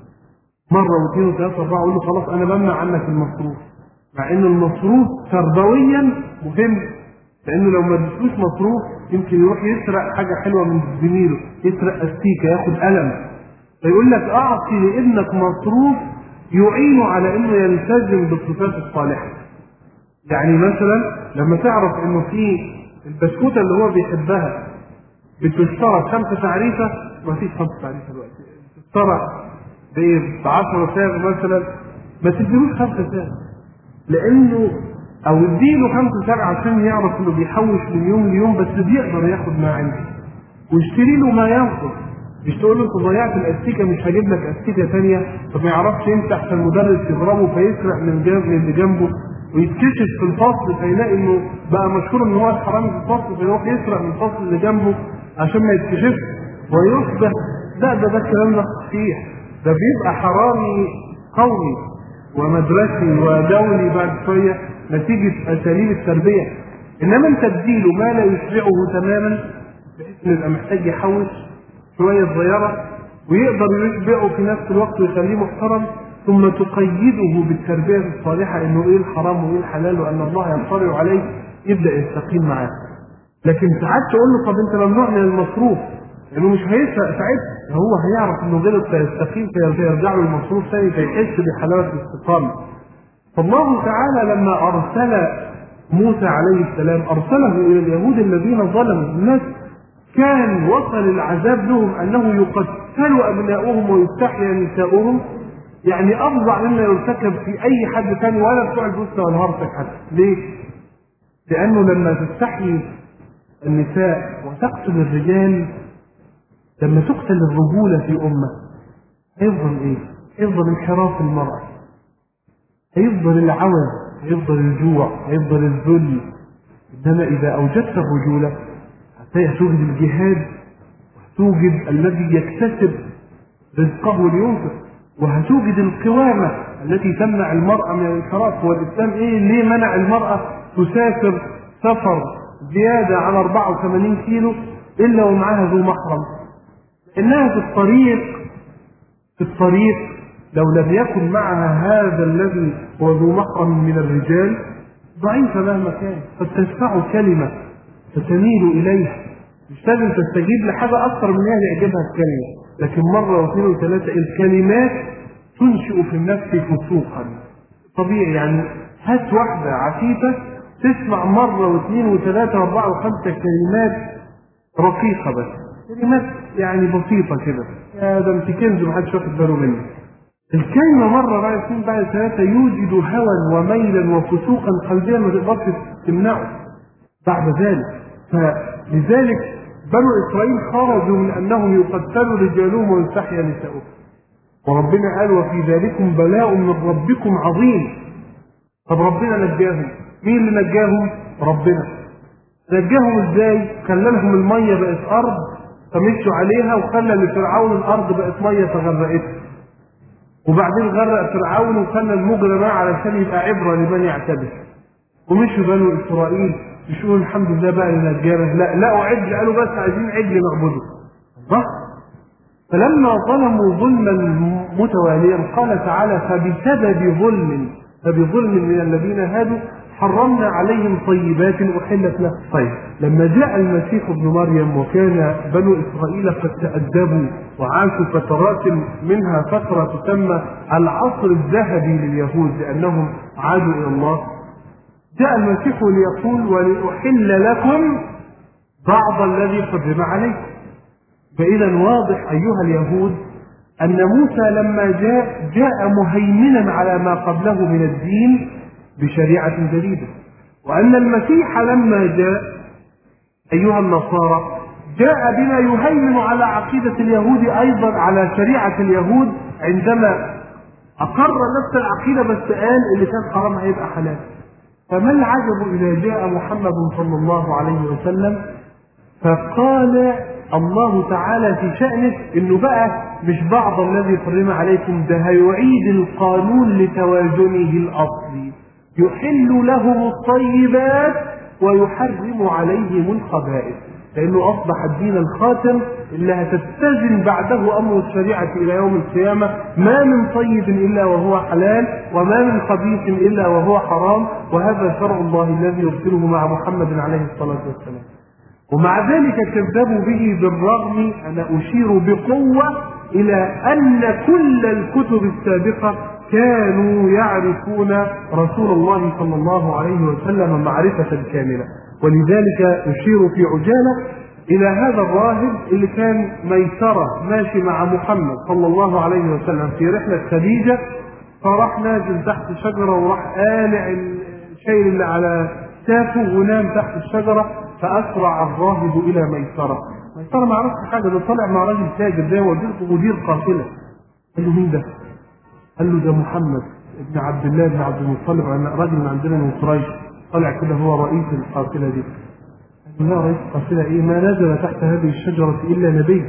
مره واثنين وثلاثه واربعه اقول له خلاص انا بمنع عنك المصروف، مع ان المصروف تربويا مهم، لانه لو ما اديتوش مصروف يمكن يروح يسرق حاجه حلوه من زميله، يسرق استيكه، ياخد قلم، فيقول لك اعطي لابنك مصروف يعينه على انه يلتزم بالصفات الصالحه. يعني مثلا لما تعرف انه في البسكوته اللي هو بيحبها بتشترى 5 تعريفه، ما فيش 5 تعريفه دلوقتي، بتشترى ب 10 ساغ مثلا، ما تديلوش 5 ساغ، لانه او اديله 5 ساغ عشان يعرف انه بيحوش من يوم ليوم، بس بيقدر ياخد ما عنده، واشتري له ما ينقص. مش تقول له انت ضيعت الاستيكه مش هجيب لك استيكه ثانيه، فما يعرفش يمسح عشان المدرس يضربه فيسرق من اللي جنبه ويتكشف في الفصل فيلاقي انه بقى مشهور ان هو الحرامي في الفصل، فيروح يسرق من الفصل اللي جنبه عشان ما يتكشفش ويصبح ده الكلام ده صحيح، ده بيبقى حرامي قومي ومدرسي ودولي بعد شويه نتيجه اساليب التربيه. انما انت تديله ما لا يشبعه تماما بحيث انه يبقى محتاج يحوش شويه صغيره ويقدر يشبعه في نفس الوقت ويخليه محترم، ثم تقيده بالتربيه الصالحه انه ايه الحرام وايه الحلال وان الله يطلع عليه، يبدا يستقيم معاه. لكن ساعات تقول له طب انت ممنوع من المصروف، لانه مش هيسرق ساعتها، هو هيعرف انه غلط فيستقيم فيرجع له المصروف ثاني فيحس بحلاوه الاستقامه. فالله تعالى لما ارسل موسى عليه السلام ارسله الى اليهود الذين ظلموا الناس، كان وصل العذاب لهم انه يقتل ابناؤهم ويستحيا نساؤهم، يعني افظع مما يرتكب في اي حد ثاني ولا بتوع البوسنه ولا الهرسك حتى. ليه؟ لانه لما تستحيي النساء وتقتل الرجال، لما تقتل الرجوله في امه هيفضل ايه؟ هيفضل انحراف المراه، هيفضل العوز، هيفضل الجوع، هيفضل الذل. انما اذا اوجدت الرجوله هتوجد الجهاد، وهتوجد الذي يكتسب رزقه لينفق، وهتوجد القوامة التي تمنع المرأة من الانحراف. والإسلام إيه؟ ليه منع المرأة تسافر سفر زيادة عن 84 كيلو إلا ومعها ذو محرم؟ إنها في الطريق لو لم يكن معها هذا الذي هو ذو محرم من الرجال ضعيفة مهما كان، قد تدفع كلمة فتميل إليه، مش لازم تستجيب لحاجة أكثر من أن يعجبها الكلمة، لكن مرة واثنين وثلاثة الكلمات تنشئ في النفس فسوقا طبيعي. يعني هات واحدة عفيفة تسمع مرة واثنين وثلاثة واربعة وخمسة كلمات رقيقة بس كلمات يعني بسيطة كده، يا ده انت كنز محدش واخد باله منه. الكلمة مرة بعد اثنين بعد ثلاثة يوجد هوى وميلا وفسوقا قلبيا ما تقدرش تمنعه بعد ذلك. فلذلك بنو إسرائيل خرجوا من أنهم يقتلوا رجالهم ويستحيا نساؤهم، وربنا قال وفي ذلكم بلاء من ربكم عظيم. طب ربنا نجاهم، مين اللي نجاهم؟ ربنا. نجاهم ازاي؟ خلى لهم المية بقت أرض فمشوا عليها، وخلى لفرعون الأرض بقت مية فغرقته، وبعدين غرق فرعون وخلى المجرى ماء علشان يبقى عبرة لمن يعتبر. ومشوا بنو إسرائيل مش يقولوا الحمد لله بقى اللي نجانا، لا لقوا عجل قالوا بس عايزين عجل نعبده. صح؟ فلما ظلموا ظلما متواليا قال تعالى فبظلم من الذين هادوا حرمنا عليهم طيبات أحلت لهم. طيب لما جاء المسيح ابن مريم وكان بنو إسرائيل قد تأدبوا وعاشوا فترات منها فترة تسمى العصر الذهبي لليهود لأنهم عادوا إلى الله، جاء المسيح ليقول ولأحل لكم بعض الذي حرم عليكم. فإذا واضح أيها اليهود أن موسى لما جاء مهيمنا على ما قبله من الدين بشريعة جديدة، وأن المسيح لما جاء أيها النصارى جاء بما يهيمن على عقيدة اليهود أيضا على شريعة اليهود عندما أقر نفس العقيدة بس قال اللي كان حرام هيبقى حلال. فما العجب إذا جاء محمد صلى الله عليه وسلم فقال الله تعالى في شأنه إنه بقى مش بعض الذي حرم عليكم، ده هيعيد القانون لتوازنه الأصلي، يحل لهم الطيبات ويحرم عليهم الخبائث، لأنه أصبح الدين الخاتم اللي هتتزن بعده أمر الشريعة إلى يوم القيامة، ما من طيب إلا وهو حلال وما من خبيث إلا وهو حرام، وهذا شرع الله الذي يرسله مع محمد عليه الصلاة والسلام. ومع ذلك كذبوا به بالرغم أنا أشير بقوة إلى أن كل الكتب السابقة كانوا يعرفون رسول الله صلى الله عليه وسلم معرفة كاملة. ولذلك أشير في عجالة إلى هذا الراهب اللي كان ميسرة ماشي مع محمد صلى الله عليه وسلم في رحلة خديجة، فراح نازل تحت شجرة وراح قالع الشيء اللي على كتافه ونام تحت الشجرة، فأسرع الراهب إلى ميسرة. ميسرة ما عرفش حاجة، ده طلع مع راجل تاجر زي وجدته مدير قافلة. قال له مين ده؟ قال له ده محمد ابن عبد الله بن عبد المطلب، راجل من عندنا من قريش، طلع كده هو رئيس القافلة دي. قال له لا رئيس القافلة ايه؟ ما نزل تحت هذه الشجرة إلا نبي.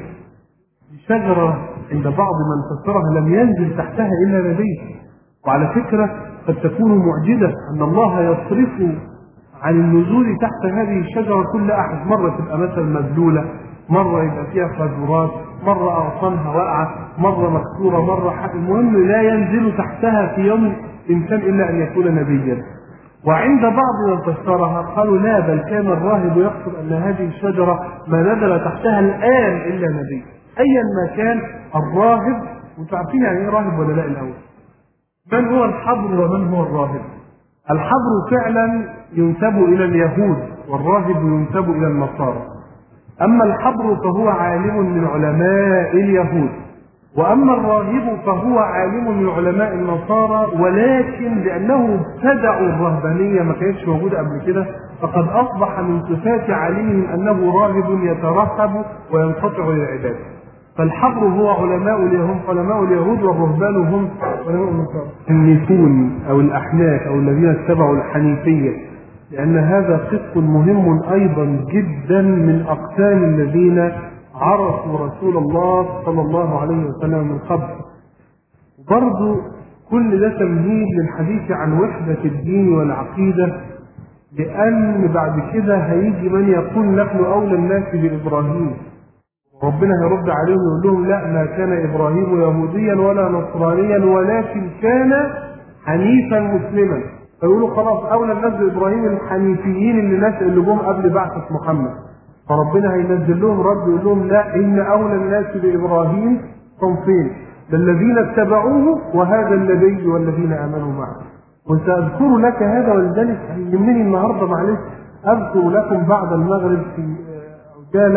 الشجرة عند بعض من فسرها لم ينزل تحتها إلا نبي. وعلى فكرة قد تكون معجزة أن الله يصرف عن النزول تحت هذه الشجرة كل أحد، مرة تبقى مثلا مبلولة، مرة يبقى فيها خزرات، مرة أغصانها واقعة، مرة مكسورة، مرة حق. المهم لا ينزل تحتها في يوم إنسان إلا أن يكون نبيا. وعند بعض من فسرها قالوا لا، بل كان الراهب يقصد أن هذه الشجرة ما نزل تحتها الآن إلا نبي. أيا ما كان الراهب، وانتم عارفين يعني إيه راهب ولا لا الأول؟ من هو الحبر ومن هو الراهب؟ الحبر فعلا ينسب إلى اليهود، والراهب ينسب إلى النصارى. أما الحبر فهو عالم من علماء اليهود، وأما الراهب فهو عالم من علماء النصارى، ولكن لأنه ابتدعوا الرهبانية ما كانتش موجودة قبل كده، فقد أصبح من صفات علمهم أنه راهب يترهب وينقطع للعبادة. فالحبر هو علماء اليهود، والرهبان هم علماء النصارى. النيكون أو الأحناف أو الذين اتبعوا الحنيفية، لأن هذا قسم مهم أيضا جدا من أقسام الذين عرفوا رسول الله صلى الله عليه وسلم من قبل. برضو كل ده تمهيد للحديث عن وحدة الدين والعقيدة، لأن بعد كده هيجي من يقول نحن أولى الناس بإبراهيم، ربنا هيرد عليهم يقول لهم لا، ما كان إبراهيم يهوديا ولا نصرانيا ولكن كان حنيفا مسلما. فيقولوا خلاص أولى الناس بإبراهيم الحنيفيين اللي جم قبل بعثة محمد، فربنا هينزل لهم رد يقول لهم لا، إن أولى الناس بإبراهيم صنفين، الذين اتبعوه وهذا النبي والذين آمنوا معه. وسأذكر لك هذا، ولذلك يهمني النهارده معلش أذكر لكم بعد المغرب في عجالة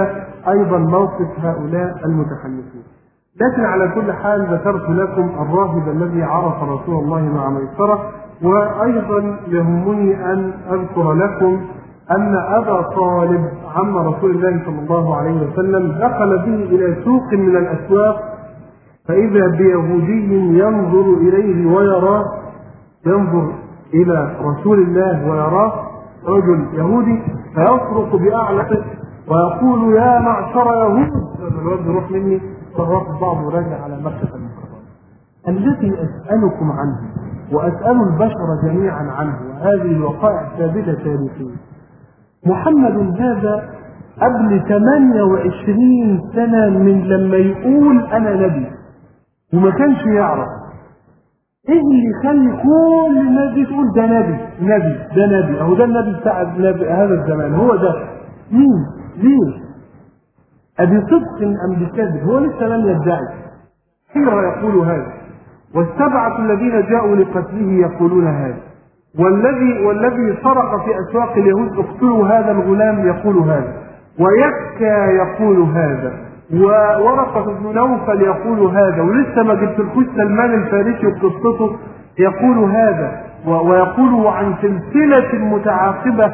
أيضا موقف هؤلاء المتحنثين. لكن على كل حال ذكرت لكم الراهب الذي عرف رسول الله مع ميسرة، وأيضا يهمني أن أذكر لكم أن أبا طالب عم رسول الله صلى الله عليه وسلم دخل به إلى سوق من الأسواق، فإذا بيهودي ينظر إليه ويراه، ينظر إلى رسول الله ويراه رجل يهودي، فيصرخ بأعلى ويقول يا معشر يهود، الواد يروح مني صرف بعض وراجع على مكة المكرمة. الذي أسألكم عنه وأسأل البشر جميعا عنه، وهذه الوقائع ثابتة تاريخيا، محمد هذا قبل 28 سنة من لما يقول أنا نبي وما كانش يعرف. ايه اللي يخلي كل الناس دي تقول ده نبي نبي ده نبي، اهو ده النبي بتاع هذا الزمان، هو ده مين؟ ليه؟ أبي صدق أم بكذب؟ هو لسه لم يدعي، حين يقول هذا، والسبعة الذين جاءوا لقتله يقولون هذا، والذي سرق في أسواق اليهود اقتلوا هذا الغلام يقول هذا، ويكى يقول هذا، وورقة بن نوفل يقول هذا، ولسه ما جبتلكوش سلمان الفارسي وقصته يقول هذا، ويقول عن سلسلة متعاقبة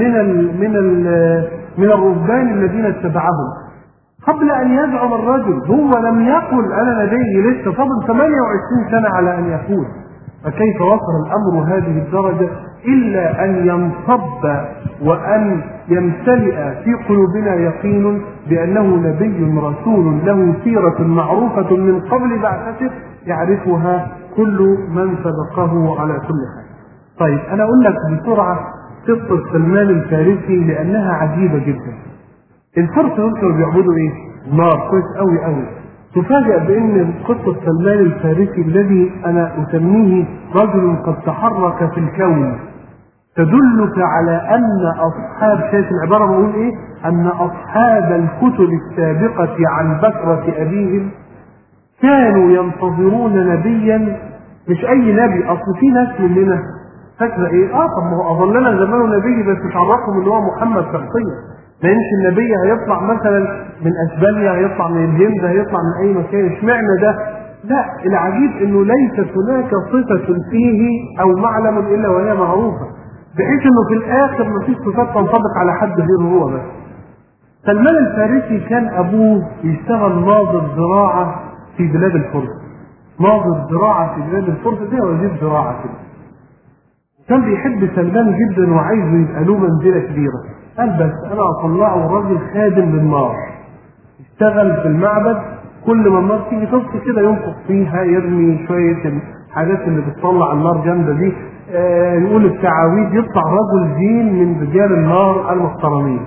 من الرهبان الذين اتبعهم. قبل أن يزعم الرجل هو لم يقل أنا نبي، لسه فضل 28 سنة على أن يقول. فكيف وصل الأمر هذه الدرجة إلا أن ينصب وأن يمتلئ في قلوبنا يقين بأنه نبي رسول له سيرة معروفة من قبل بعثته يعرفها كل من سبقه على كل حال. طيب أنا أقول لك بسرعة قصة سلمان الفارسي لأنها عجيبة جدا. الفرس دول كانوا بيعبدوا ايه؟ نار. كويس قوي قوي. تفاجأ بأن قصة سلمان الفارسي الذي أنا أسميه رجل قد تحرك في الكون تدلك على أن أصحاب، شايف العبارة بقول إيه؟ أن أصحاب الكتب السابقة عن بكرة أبيهم كانوا ينتظرون نبيا، مش أي نبي، أصل في ناس مننا فاكرة إيه؟ طب ما هو أظلنا زمان نبي بس مش عرفهم إن هو محمد شخصيا. ما يمكن النبي هيطلع مثلا من اسبانيا، هيطلع من الهند، هيطلع من اي مكان، اشمعنى ده؟ لا، العجيب انه ليست هناك صفة فيه او معلم الا وهي معروفة، بحيث انه في الاخر مفيش صفات تنطبق على حد غيره هو بس. سلمان الفارسي كان ابوه يشتغل ناظر زراعة في بلاد الفرس، ناظر زراعة في بلاد الفرس زي وزير زراعة كده. كان بيحب سلمان جدا وعايزه يبقى له منزلة كبيرة. قال بس انا اطلعه راجل خادم للنار يشتغل في المعبد، كل ما النار تيجي تطفي كده ينفخ فيها، يرمي شويه الحاجات اللي بتطلع النار جامده دي، يقول التعاويذ، يطلع رجل دين من رجال النار المحترمين.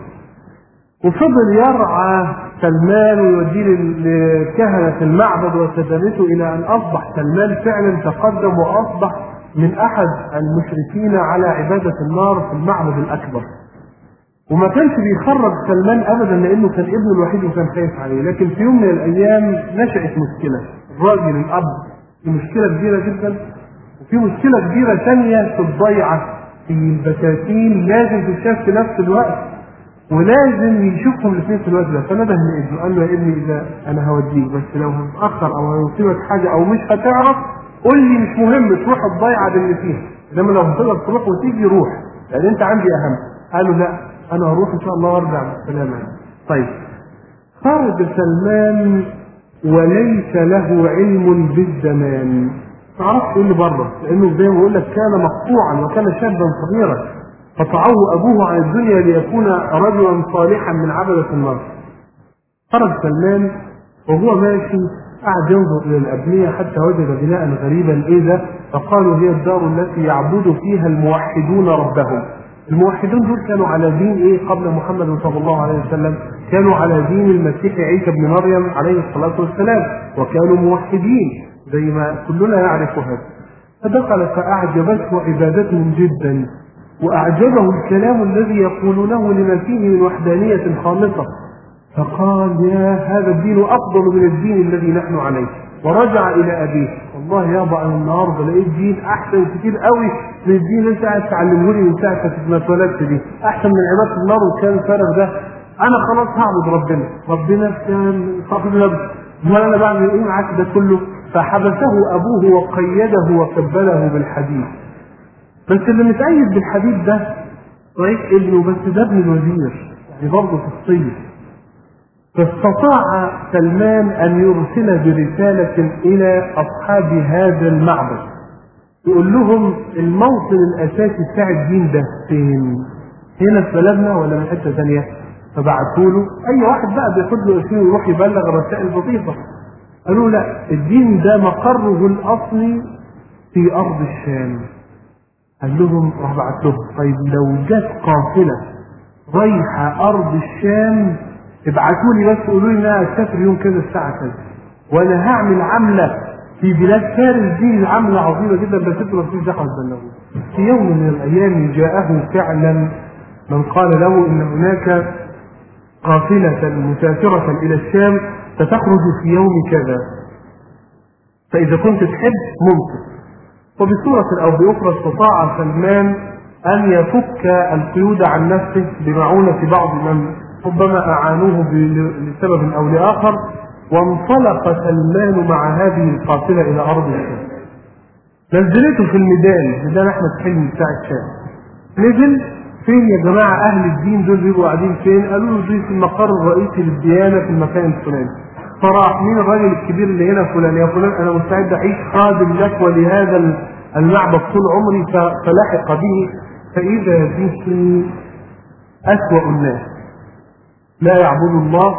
وفضل يرعى سلمان ويوديه لكهنة المعبد وسدنته إلى أن أصبح سلمان فعلا تقدم وأصبح من أحد المشرفين على عبادة النار في المعبد الأكبر. وما كانش بيخرج سلمان ابدا لانه كان ابنه الوحيد وكان خايف عليه. لكن في يوم من الايام نشأت مشكله، الراجل الاب في مشكله كبيره جدا، وفي مشكله كبيره ثانيه في الضيعه، في البساتين لازم تتشاف في نفس الوقت ولازم يشوفهم الاثنين في الوقت ده. فنده لابنه قال له يا ابني اذا انا هوديك بس لو هتاخر او هيصيبك حاجه او مش هتعرف قول لي، مش مهم تروح الضيعه اللي فيها، انما لو هتقدر تروح وتيجي روح لان انت عندي اهم. قال له لا انا هروح ان شاء الله وارجع بالسلامه. طيب خرج سلمان وليس له علم بالزمان، ما عرفش ايه اللي بره، لانه زي ما بقول لك كان مقطوعا وكان شابا صغيرا قطعه ابوه عن الدنيا ليكون رجلا صالحا من عبدة النار. خرج سلمان وهو ماشي قعد ينظر الى الابنيه حتى وجد بناء غريبا. ايه ده؟ فقالوا هي الدار التي يعبد فيها الموحدون ربهم. الموحدون دول كانوا على دين ايه قبل محمد صلى الله عليه وسلم؟ كانوا على دين المسيح عيسى بن مريم عليه الصلاة والسلام، وكانوا موحدين زي ما كلنا يعرف هذا. فدخل فأعجبته عبادتهم جدا، وأعجبه الكلام الذي يقولونه لما فيه من وحدانية خالصة، فقال يا هذا الدين أفضل من الدين الذي نحن عليه. ورجع إلى أبيه، والله يابا أنا النهارده لقيت دين أحسن كتير قوي من الدين اللي أنت قاعد تعلمه لي من ساعة ما اتولدت دي، أحسن من عبادة النار وكان الفرق ده. انا خلاص هعبد ربنا كان صاحب نفسه، امال انا بعمل ايه معاك ده كله؟ فحبسه ابوه وقيده وكبله بالحديد. بس اللي متأيد بالحديد ده طريق ابنه، بس ده ابن الوزير يعني برضه في الصيف. فاستطاع سلمان ان يرسل برسالة الى اصحاب هذا المعبد يقول لهم الموطن الاساسي بتاع الدين ده فين؟ هنا في بلدنا ولا من حته ثانيه؟ فبعثوا له اي واحد بقى بياخد له اسمه ويروح يبلغ الرسائل البسيطه. قالوا لا، الدين ده مقره الاصلي في ارض الشام. قال لهم راح بعت لهم طيب لو جت قافله رايحه ارض الشام ابعتوا لي بس قولوا لي انها هتسافر يوم كذا الساعه كذا، وانا هعمل عمله في بلاد فارس دي، العمله عظيمه جدا بس انتوا ما فيش دعوه تبلغوا. في يوم من الايام جاءه فعلا من قال له ان هناك قافله مسافره الى الشام ستخرج في يوم كذا، فاذا كنت تحب ممكن. وبصوره او باخرى استطاع سلمان ان يفك القيود عن نفسه بمعونه بعض من ربما اعانوه لسبب او لاخر، وانطلق سلمان مع هذه القافله الى ارض الشام. نزلته في ميدان احمد حلمي بتاع الشام. نزل فين يا جماعه اهل الدين دول بيبقوا قاعدين فين؟ قالوا له دي في المقر الرئيسي للديانه في المكان الفلاني. فراح مين الراجل الكبير اللي هنا؟ فلان. يا فلان انا مستعد اعيش خادم لك ولهذا المعبد طول عمري. فلحق به فاذا به اسوأ الناس لا يعبد الله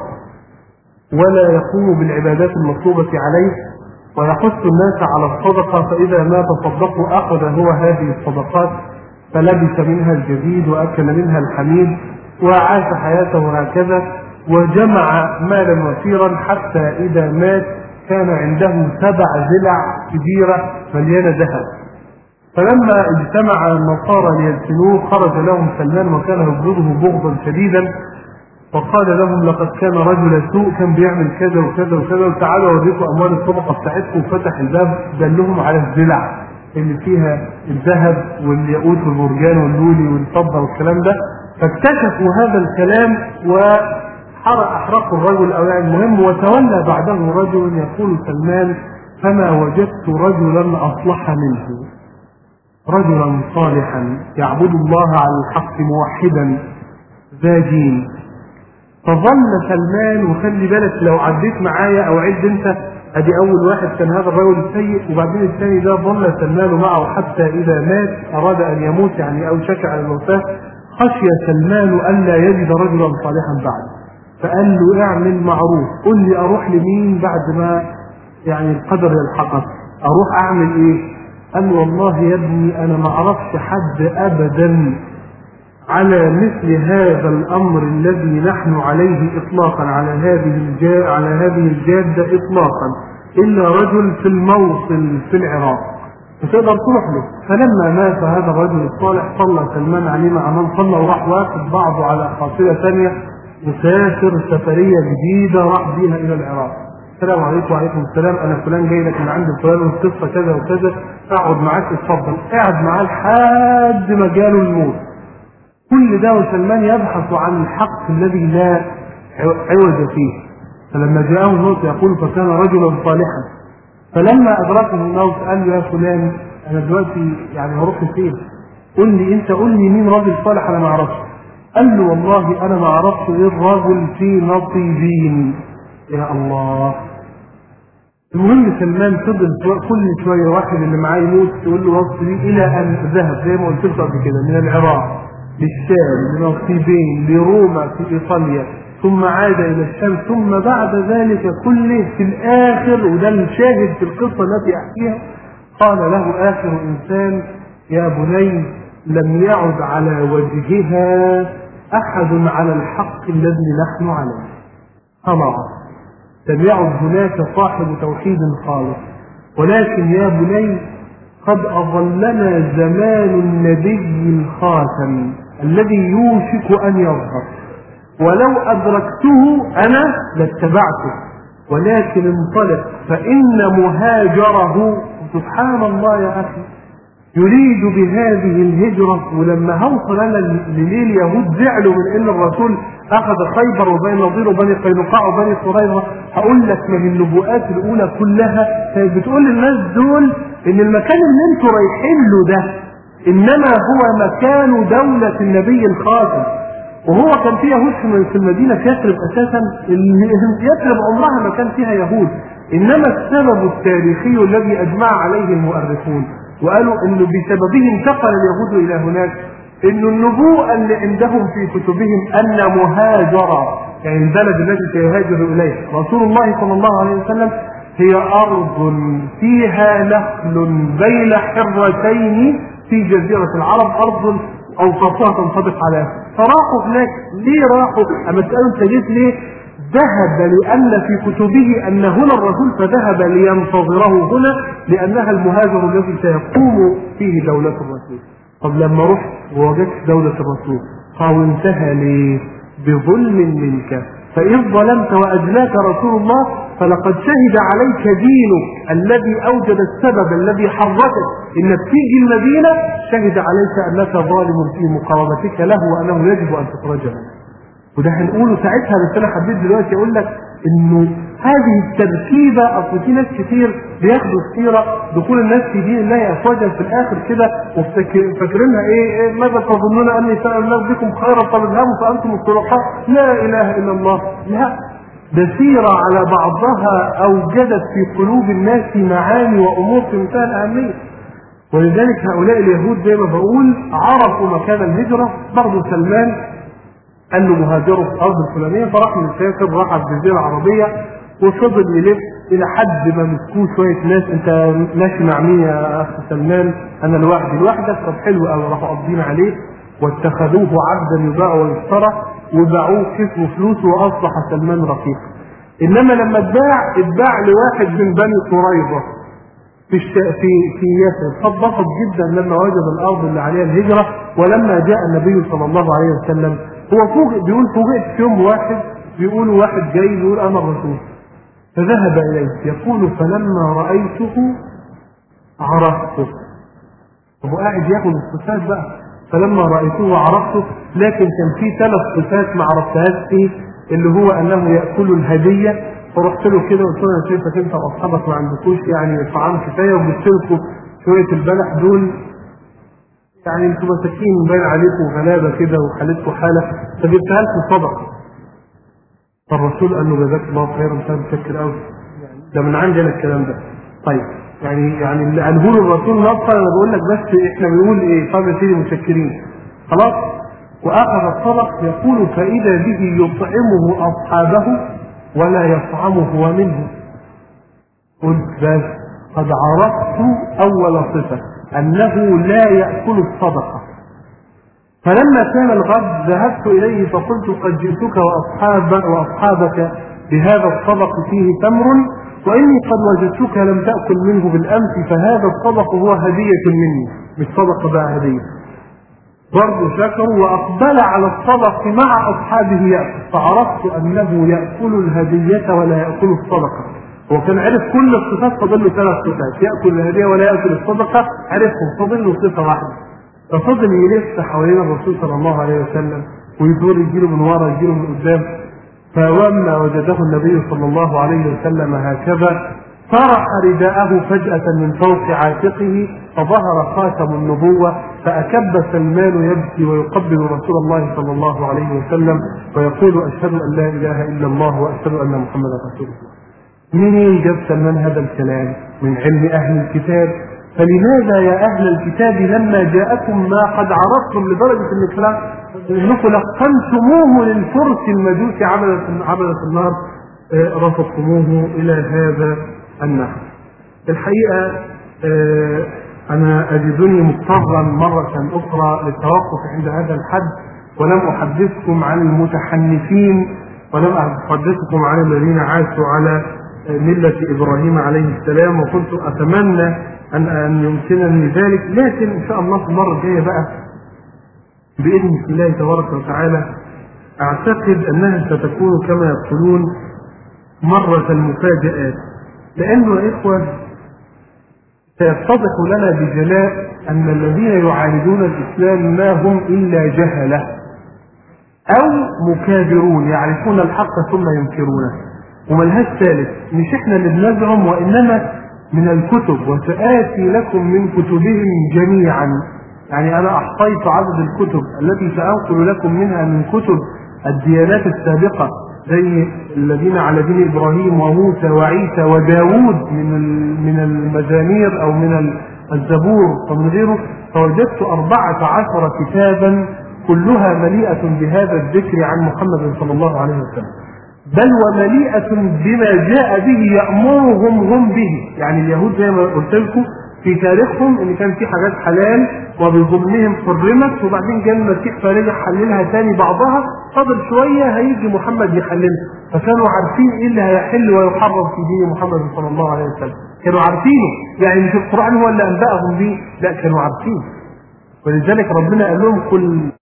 ولا يقوم بالعبادات المطلوبة عليه ويحث الناس على الصدقة، فإذا ما تصدقوا أخذ هو هذه الصدقات فلبس منها الجديد وأكل منها الحميد وعاش حياته هكذا، وجمع مالا وفيرا حتى إذا مات كان عنده 7 ضلع كبيرة مليانة ذهب. فلما اجتمع النصارى ليدفنوه خرج لهم سلمان وكان يبغضه بغضا شديدا، وقال لهم لقد كان رجل سوء كان بيعمل كذا وكذا وكذا، وتعالوا اوريكم اموال الصدقه بتاعتكم. وفتح الباب دلهم على الضلع اللي فيها الذهب والياقوت والمرجان واللولي والفضه والكلام ده. فاكتشفوا هذا الكلام وحرقوا الرجل او يعني المهم. وتولى بعده رجل يقول سلمان فما وجدت رجلا اصلح منه، رجلا صالحا يعبد الله على الحق موحدا ذا دين. فظل سلمان، وخلي بالك لو عديت معايا او عد انت، ادي اول واحد كان هذا الرجل السيء، وبعدين الثاني ده ظل سلمان معه حتى اذا مات اراد ان يموت يعني او شك على الموتى، خشي سلمان الا يجد رجلا صالحا بعد، فقال له اعمل معروف، قل لي اروح لمين بعد ما يعني القدر يلحقك، اروح اعمل ايه؟ قال له والله يا ابني انا ما اعرفش حد ابدا على مثل هذا الامر الذي نحن عليه اطلاقا على هذه الجاده اطلاقا الا رجل في الموصل في العراق فتقدر تروح له. فلما مات هذا الرجل الصالح صلى سلمان عليه مع من صلى، وراح واخد بعضه على قافله ثانيه مسافر سفريه جديده راح بيها الى العراق. السلام عليكم. وعليكم السلام، انا فلان جاي لك من عند فلان والقصه كذا وكذا، اقعد معاك اتفضل. قعد معاه لحد ما جاله الموت. كل ده وسلمان يبحث عن الحق الذي لا عوج فيه. فلما جاءه الموت يقول فكان رجلا صالحا. فلما ادركه الموت قال له يا فلان انا دلوقتي يعني هروح فين؟ قل لي انت، قل لي مين راجل صالح انا ما اعرفش. قال له والله انا ما اعرفش غير رجل في نصيبين. يا الله. المهم سلمان فضل كل شويه واحد اللي معاه يموت تقول له وصل لي، الى ان ذهب زي ما قلت لك قبل كده من العراق للشام لنصيبين لروما في ايطاليا، ثم عاد الى الشام، ثم بعد ذلك كله في الاخر، وده الشاهد في القصه التي احكيها، قال له اخر انسان يا بني لم يعد على وجهها احد على الحق الذي نحن عليه. خلاص لم يعد هناك صاحب توحيد خالص، ولكن يا بني قد أظلنا زمان النبي الخاتم الذي يوشك أن يظهر، ولو أدركته أنا لاتبعته، ولكن انطلق فإن مهاجره سبحان الله يا أخي يريد بهذه الهجرة. ولما هوصل أنا لليل يهود زعلوا من إن الرسول اخذ خيبر وبني النضير وبني قينقاع وبني قريظه. هقول لك ما هي النبوءات الاولى كلها كانت بتقول للناس دول ان المكان اللي انتوا رايحين له ده انما هو مكان دوله النبي الخاتم. وهو كان فيه يهود في المدينه يثرب اساسا، يثرب عمرها ما كان فيها يهود، انما السبب التاريخي الذي اجمع عليه المؤرخون وقالوا انه بسببه انتقل اليهود الى هناك، انه النبوءه اللي عندهم في كتبهم ان مهاجرة يعني البلد التي سيهاجر اليه رسول الله صلى الله عليه وسلم هي ارض فيها نخل بين حرتين في جزيرة العرب، ارض اوصافها تنطبق عليها. فراحوا هناك. ليه راحوا؟ اما تسألوا انت جيت ليه؟ ذهب لأن في كتبه أن هنا الرسول، فذهب لينتظره هنا لأنها المهاجر الذي سيقوم فيه دولة الرسول. طب لما رحت ووجدت دولة الرسول قاومتها ليه؟ بظلم منك، فإذ ظلمت وأجلاك رسول الله فلقد شهد عليك دينك الذي أوجد السبب الذي حركك إنك تيجي المدينة، شهد عليك أنك ظالم في مقاومتك له وأنه يجب أن تخرج منه. وده هنقوله ساعتها، بس انا حبيت دلوقتي اقول لك انه هذه التركيبه، اصل في ناس كتير بياخدوا السيره دخول الناس في دين الله افواجا في الاخر كده وفاكرينها ايه ماذا تظنون اني سأل الله بكم خيرا فاذهبوا فانتم الطلقاء، لا اله الا الله. لا، ده سيره على بعضها اوجدت في قلوب الناس معاني وامور في منتهى الاهميه. ولذلك هؤلاء اليهود زي ما بقول عرفوا مكان الهجره. برضه سلمان قال له مهاجروا في الارض الفلانيه، فراح من السافر راح على الجزيره العربيه وفضل يلف الى حد ما مسكوه شويه ناس. انت ماشي مع مين يا اخ سلمان؟ انا لوحدي. لوحدك؟ طب حلو قوي. راحوا قابضين عليه واتخذوه عبدا يباع ويشترى وباعوه كسبوا فلوسه واصبح سلمان رقيقا. انما لما اتباع لواحد من بني قريظه في يثرب، فاتبسط جدا لما وجد الارض اللي عليها الهجره. ولما جاء النبي صلى الله عليه وسلم هو بيقول فوجئت في يوم واحد، بيقول واحد جاي بيقول انا الرسول، فذهب اليه يقول فلما رايته عرفته. هو قاعد ياخد الصفات بقى، فلما رايته عرفته، لكن كان في 3 صفات ما عرفتهاش فيه، اللي هو انه ياكل الهديه. فرحت له كده وقلت له انا شايفك انت واصحابك ما عندكوش يعني طعام كفايه، وجبت لكم شويه البلح دول يعني انتوا مساكين باين عليكم غلابه كده وحالتكم حاله، فجبتها لكم صدقه. فالرسول قال له جزاك الله خيرا، انت متشكر قوي، ده من عندنا الكلام ده. طيب يعني اللي قاله له الرسول نصا، انا بقول لك بس احنا بنقول ايه؟ طب يا سيدي متشكرين خلاص. واخذ الصدق يقول فاذا به يطعمه اصحابه ولا يطعمه هو منه. قلت بس قد عرفت اول صفه انه لا ياكل الصدقه. فلما كان الغد ذهبت اليه فقلت قد جئتك واصحابك بهذا الصدق فيه تمر، واني قد وجدتك لم تاكل منه بالامس، فهذا الصدق هو هديه مني، مش صدقه بقى هديه. برضه شكروا واقبل على الصدق مع اصحابه ياكل، فعرفت انه ياكل الهديه ولا ياكل الصدقه. هو كان عرف كل الصفات، فضل له 3 صفات، ياكل الهديه ولا ياكل الصدقه، عرفهم، فضل له صفه واحده. ففضل يلف حوالين الرسول صلى الله عليه وسلم ويدور، يجيله من ورا يجيله من قدام. فلما وجده النبي صلى الله عليه وسلم هكذا طرح رداءه فجأة من فوق عاتقه فظهر خاتم النبوة، فأكب سلمان يبكي ويقبل رسول الله صلى الله عليه وسلم ويقول أشهد أن لا إله إلا الله وأشهد أن محمدا رسول الله. منين جاب سلمان هذا الكلام؟ من علم أهل الكتاب. فلماذا يا أهل الكتاب لما جاءكم ما قد عرفتم لدرجة أنكم لقنتموه للفرس المجوس عبدة النار رفضتموه إلى هذا النحو؟ الحقيقة أنا أجدني مضطرا مرة أخرى للتوقف عند هذا الحد، ولم أحدثكم عن المتحنفين ولم أحدثكم عن الذين عاشوا على ملة إبراهيم عليه السلام، وكنت أتمنى أن يمكنني ذلك، لكن إن شاء الله في المرة الجاية بقى بإذن الله تبارك وتعالى أعتقد أنها ستكون كما يقولون مرة المفاجآت، لأنه يا إخوة سيتضح لنا بجلاء أن الذين يعاندون الإسلام ما هم إلا جهلة. أو مكابرون يعرفون الحق ثم ينكرونه. وملهاش ثالث، مش احنا اللي بنزعم وإنما من الكتب، وسآتي لكم من كتبهم جميعا. يعني أنا أحصيت عدد الكتب التي سأنقل لكم منها من كتب الديانات السابقة زي الذين على دين إبراهيم وموسى وعيسى وداود من المزامير أو من الزبور ومن غيره، فوجدت 14 كتابا كلها مليئة بهذا الذكر عن محمد صلى الله عليه وسلم، بل ومليئة بما جاء به يأمرهم هم به. يعني اليهود زي ما قلت لكم في تاريخهم ان كان في حاجات حلال وبظلمهم حرمت، وبعدين جاء المسيح فرجع حللها تاني بعضها، فضل شويه هيجي محمد يحللها، فكانوا عارفين ايه اللي هيحل ويحرم في دين محمد صلى الله عليه وسلم، كانوا عارفينه. يعني مش القرآن هو اللي انبأهم به، لا كانوا عارفين. ولذلك ربنا قال لهم كل